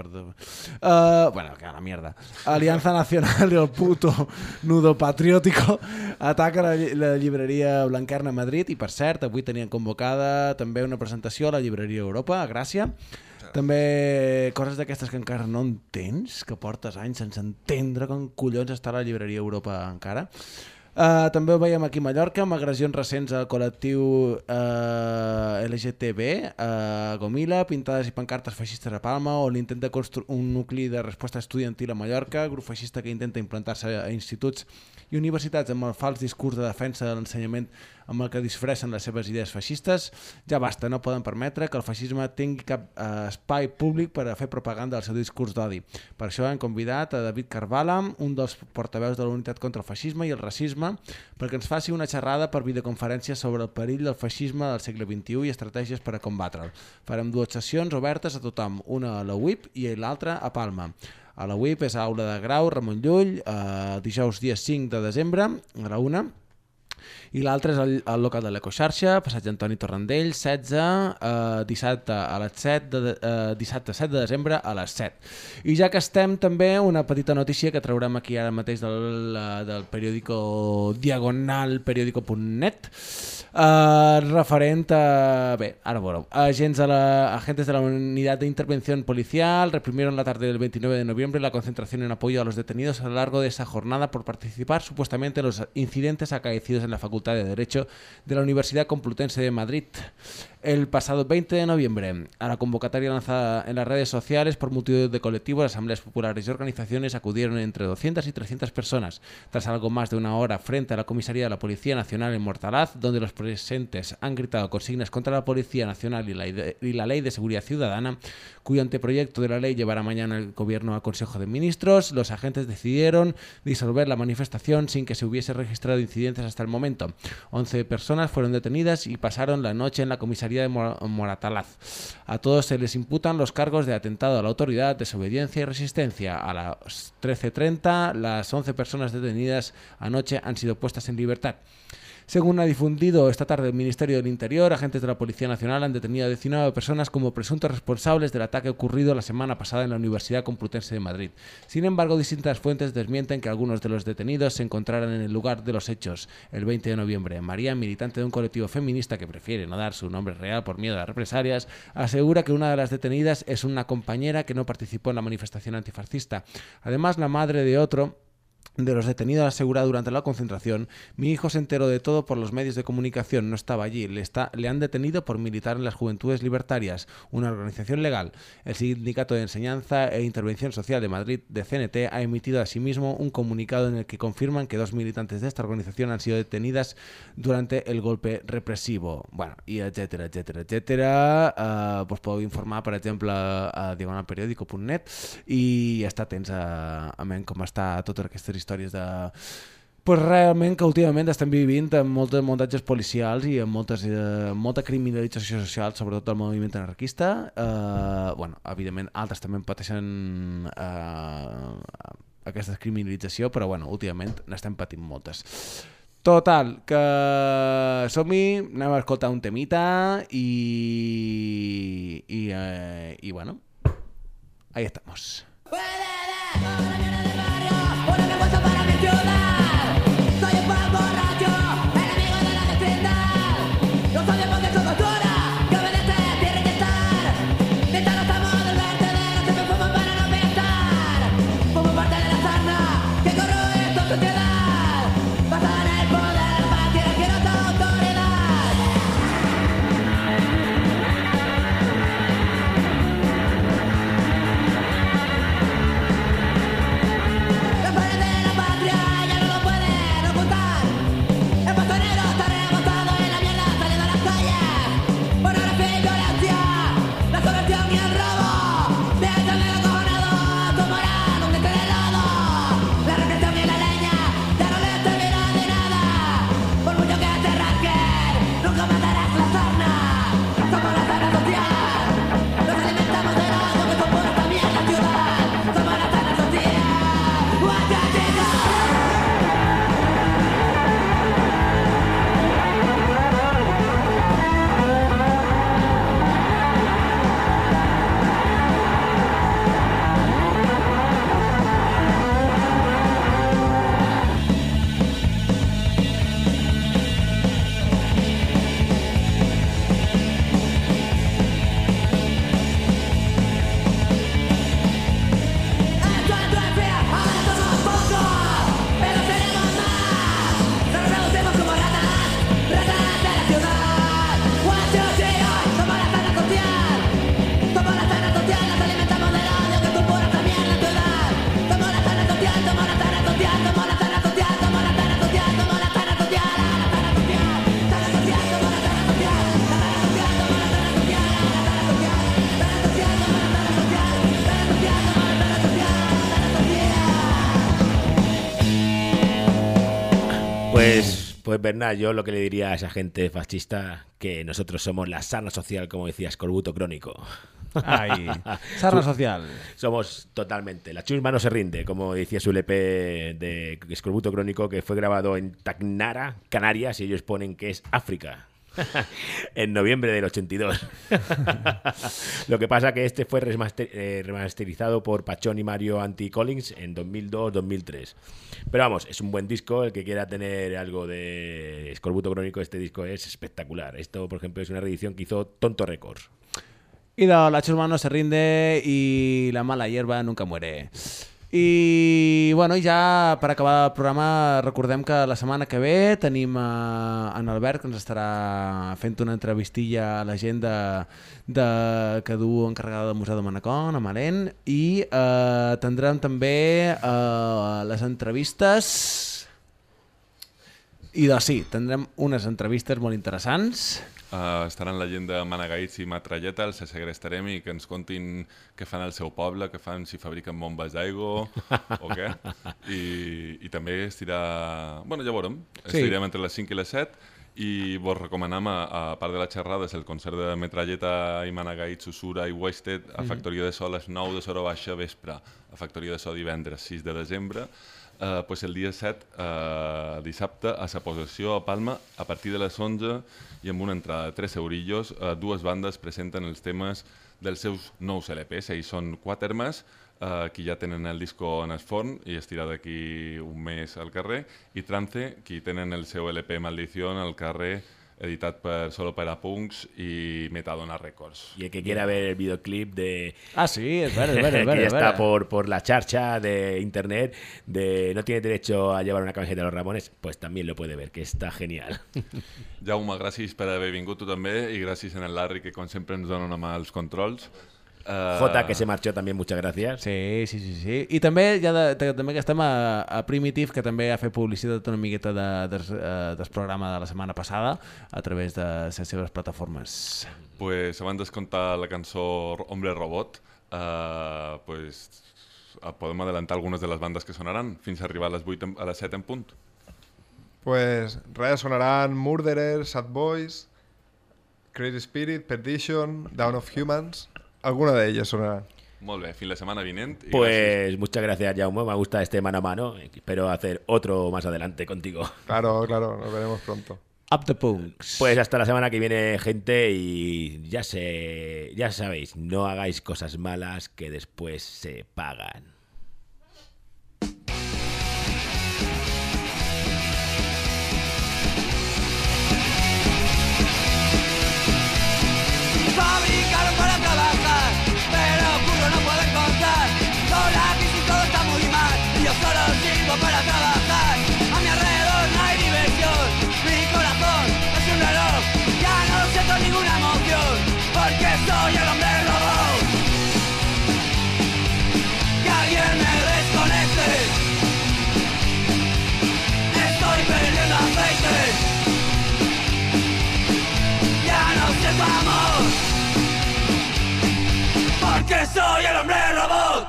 bueno, que a la mierda, Alianza Nacional y el puto nudo patriótico, ataca la llibreria Blanquerna a Madrid, i per cert, avui tenien convocada també una presentació a la llibreria Europa, a Gràcia. També coses d'aquestes que encara no entens, que portes anys sense entendre com collons està la llibreria Europa encara. També ho veiem aquí a Mallorca, amb agressions recents al col·lectiu LGTB a Gomila, pintades i pancartes feixistes a Palma, o l'intent de construir un nucli de resposta estudiantil a Mallorca, grup feixista que intenta implantar-se a instituts i universitats amb el fals discurs de defensa de l'ensenyament amb el que disfressen les seves idees feixistes. Ja basta, no poden permetre que el feixisme tingui cap espai públic per a fer propaganda del seu discurs d'odi. Per això hem convidat a David Carvala, un dels portaveus de la Unitat contra el Feixisme i el Racisme, perquè ens faci una xerrada per videoconferència sobre el perill del feixisme del segle XXI i estratègies per a combatre'l. Farem 2 sessions obertes a tothom, una a la UIP i l'altra a Palma. A la UIP és Aula de Grau, Ramon Llull, dijous dia 5 de desembre a la 1, i l'altre és el local de l'Ecoxarxa, Passeig Antoni Torrandell, 16, dissabte a les 7, dissabte 7 de desembre a les 7. I ja que estem, també una petita notícia que traurem aquí ara mateix del periòdico diagonal periódico.net, referent a... Bé, ara veureu. Agentes de la Unidad de Intervención Policial reprimieron la tarde del 29 de noviembre la concentración en apoyo a los detenidos a lo largo de esa jornada por participar supuestamente en los incidentes acaecidos en la Facultad de Derecho de la Universidad Complutense de Madrid el pasado 20 de noviembre. A la convocatoria lanzada en las redes sociales por multitud de colectivos, asambleas populares y organizaciones acudieron entre 200 y 300 personas. Tras algo más de una hora frente a la comisaría de la Policía Nacional en Mortalaz, donde los presentes han gritado consignas contra la Policía Nacional y la Ley de Seguridad Ciudadana, cuyo anteproyecto de la ley llevará mañana el Gobierno al Consejo de Ministros, los agentes decidieron disolver la manifestación sin que se hubiese registrado incidentes hasta el momento. 11 personas fueron detenidas y pasaron la noche en la comisaría de Moratalaz. A todos se les imputan los cargos de atentado a la autoridad, desobediencia y resistencia. A las 13:30, las 11 personas detenidas anoche han sido puestas en libertad. Según ha difundido esta tarde el Ministerio del Interior, agentes de la Policía Nacional han detenido a 19 personas como presuntos responsables del ataque ocurrido la semana pasada en la Universidad Complutense de Madrid. Sin embargo, distintas fuentes desmienten que algunos de los detenidos se encontraran en el lugar de los hechos el 20 de noviembre. María, militante de un colectivo feminista que prefiere no dar su nombre real por miedo a represalias, asegura que una de las detenidas es una compañera que no participó en la manifestación antifascista. Además, la madre de otro de los detenidos asegura durante la concentración: mi hijo se enteró de todo por los medios de comunicación, no estaba allí, le han detenido por militar en las Juventudes Libertarias, una organización legal. El Sindicato de Enseñanza e Intervención Social de Madrid, de CNT, ha emitido asimismo un comunicado en el que confirman que 2 militantes de esta organización han sido detenidas durante el golpe represivo. Bueno, y etcétera, etcétera, etcétera. Pues podeu informar, per exemple, a diagonalperiódico.net i estar atents a com està totes aquestes històries de... Pues realment que últimament estem vivint amb molts muntatges policials i amb molta criminalització social, sobretot del moviment anarquista. Bueno, evidentment, altres també pateixen aquesta criminalització, però bueno, últimament n'estem patint moltes. Total, que som-hi, anem a escoltar un temita i bueno, ahí estamos. Soy un poco borracho, enemigo de la vecindad. No sabemos de su cultura, que obedece sin rechazar. Mientras no estamos del vertedero, siempre fumo para no pensar. Fumo parte de la sarna que corroe esta sociedad. Pasan el poder al paz y requiero esta autoridad. Pues Bernat, yo lo que le diría a esa gente fascista, que nosotros somos la sarna social, como decía Escorbuto Crónico. Ay, sarna social. Somos totalmente. La chusma no se rinde, como decía su LP de Escorbuto Crónico, que fue grabado en Tacnara, Canarias, y ellos ponen que es África. En noviembre del 82. Lo que pasa que este fue remasterizado por Pachón y Mario Anti Collins en 2002-2003. Pero vamos, es un buen disco. El que quiera tener algo de Escorbuto Crónico, este disco es espectacular. Esto, por ejemplo, es una reedición que hizo Tonto Records. Y la chusma no se rinde y la mala hierba nunca muere. I, bueno, ja per acabar el programa recordem que la setmana que ve tenim en Albert, que ens estarà fent una entrevistilla a la gent que du encarregada del Museu de Manacor, a Malén, i tindrem també les entrevistes i sí, tindrem unes entrevistes molt interessants. Estaran la gent de Managaits i Matralleta, els segrestarem i que ens contin què fan al seu poble, què fan, si fabriquen bombes d'aigua o què. I també estirà... Bueno, ja veurem. Estirem entre les 5 i les 7 i vos recomanem, a part de la xerrada, el concert de Metralleta i Managaits, Usura i Wasted a Factoria de So a les 9 de Sora Baixa vespre, a Factoria de So divendres 6 de desembre. Pues el dia 7, dissabte, a sa possessió a Palma, a partir de les 11 i amb una entrada de 3 eurillos, dues bandes presenten els temes dels seus nous LPs. Ells són Quatermass, que ja tenen el disco en el forn i estirà d'aquí un mes al carrer, i Trance, que tenen el seu LP Maldición al carrer, editat solo per Punks y Metadona Records. Y el que quiera ver el videoclip de... Ah, sí, es verdad. que ya está por la charcha de internet, de no tiene derecho a llevar una camiseta de los Ramones, pues también lo puede ver, que está genial. Jaume, gràcies per haver vingut tu també, i gràcies a en Larry, que com sempre ens dona una mà als controls. Jota, que se marchó también, muchas gracias. Sí. I també, també que estem a Primitive, que també ha fet publicitat una miqueta del programa de la setmana passada a través de les seves plataformes. Pues abans d'escoltar la cançó Hombre Robot, pues podem adelantar algunes de les bandes que sonaran fins a arribar a les 7 en punt. Pues res, sonaran Murderers, Sad Boys, Crazy Spirit, Perdition, Dawn of Humans... Alguna de ellas sonará. Molt bé, fins la setmana vinent. Pues gràcies. Muchas gracias, Jaume. Me gusta este mano a mano. Espero hacer otro más adelante contigo. Claro, nos veremos pronto. Up the punks. Pues hasta la semana que viene, gente. Y ya sabéis, no hagáis cosas malas que después se pagan. Fabricaron para trabajar, pero puro no puedo encontrar. Con la crisis todo está muy mal y yo solo sirvo para trabajar. A mi alrededor no hay diversión, mi corazón es un reloj. Ya no siento ninguna emoción, porque soy el hombre robot. Que alguien me desconecte, estoy perdiendo aceite. Ya no siento amor, porque soy el hombre robot.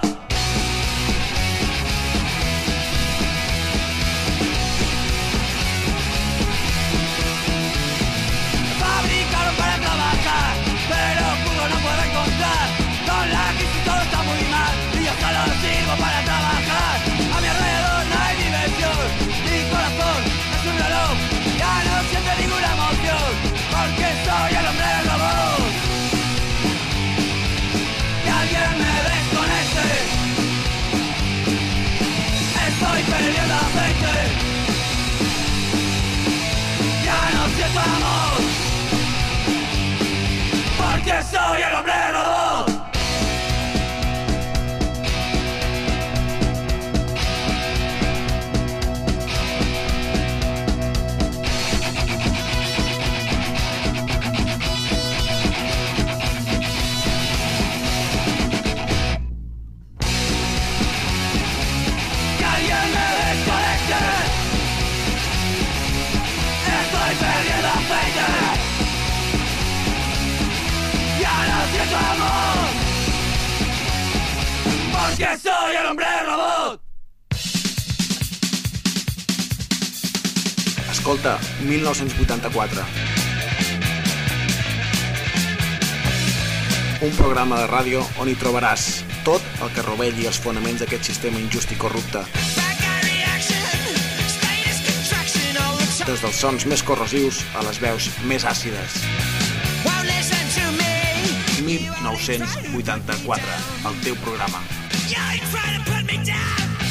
Fabricaron para trabajar, pero puro no puedo encontrar. Con la crisis todo está muy mal y yo solo sirvo para trabajar. A mi alrededor no hay diversión, mi corazón es un reloj. Ya no siento ninguna emoción, porque soy el hombre robot. Que alguien me desconecte, estoy perdiendo aceite. Ya no siento amor, porque soy el hombre robot. Que alguien me desconecte, estoy perdiendo aceite. Ya no siento amor, porque soy el hombre robot. Escolta, 1984. Un programa de ràdio on hi trobaràs tot el que rovelli els fonaments d'aquest sistema injust i corrupte. Des dels sons més corrosius a les veus més àcides. 1984, el teu programa.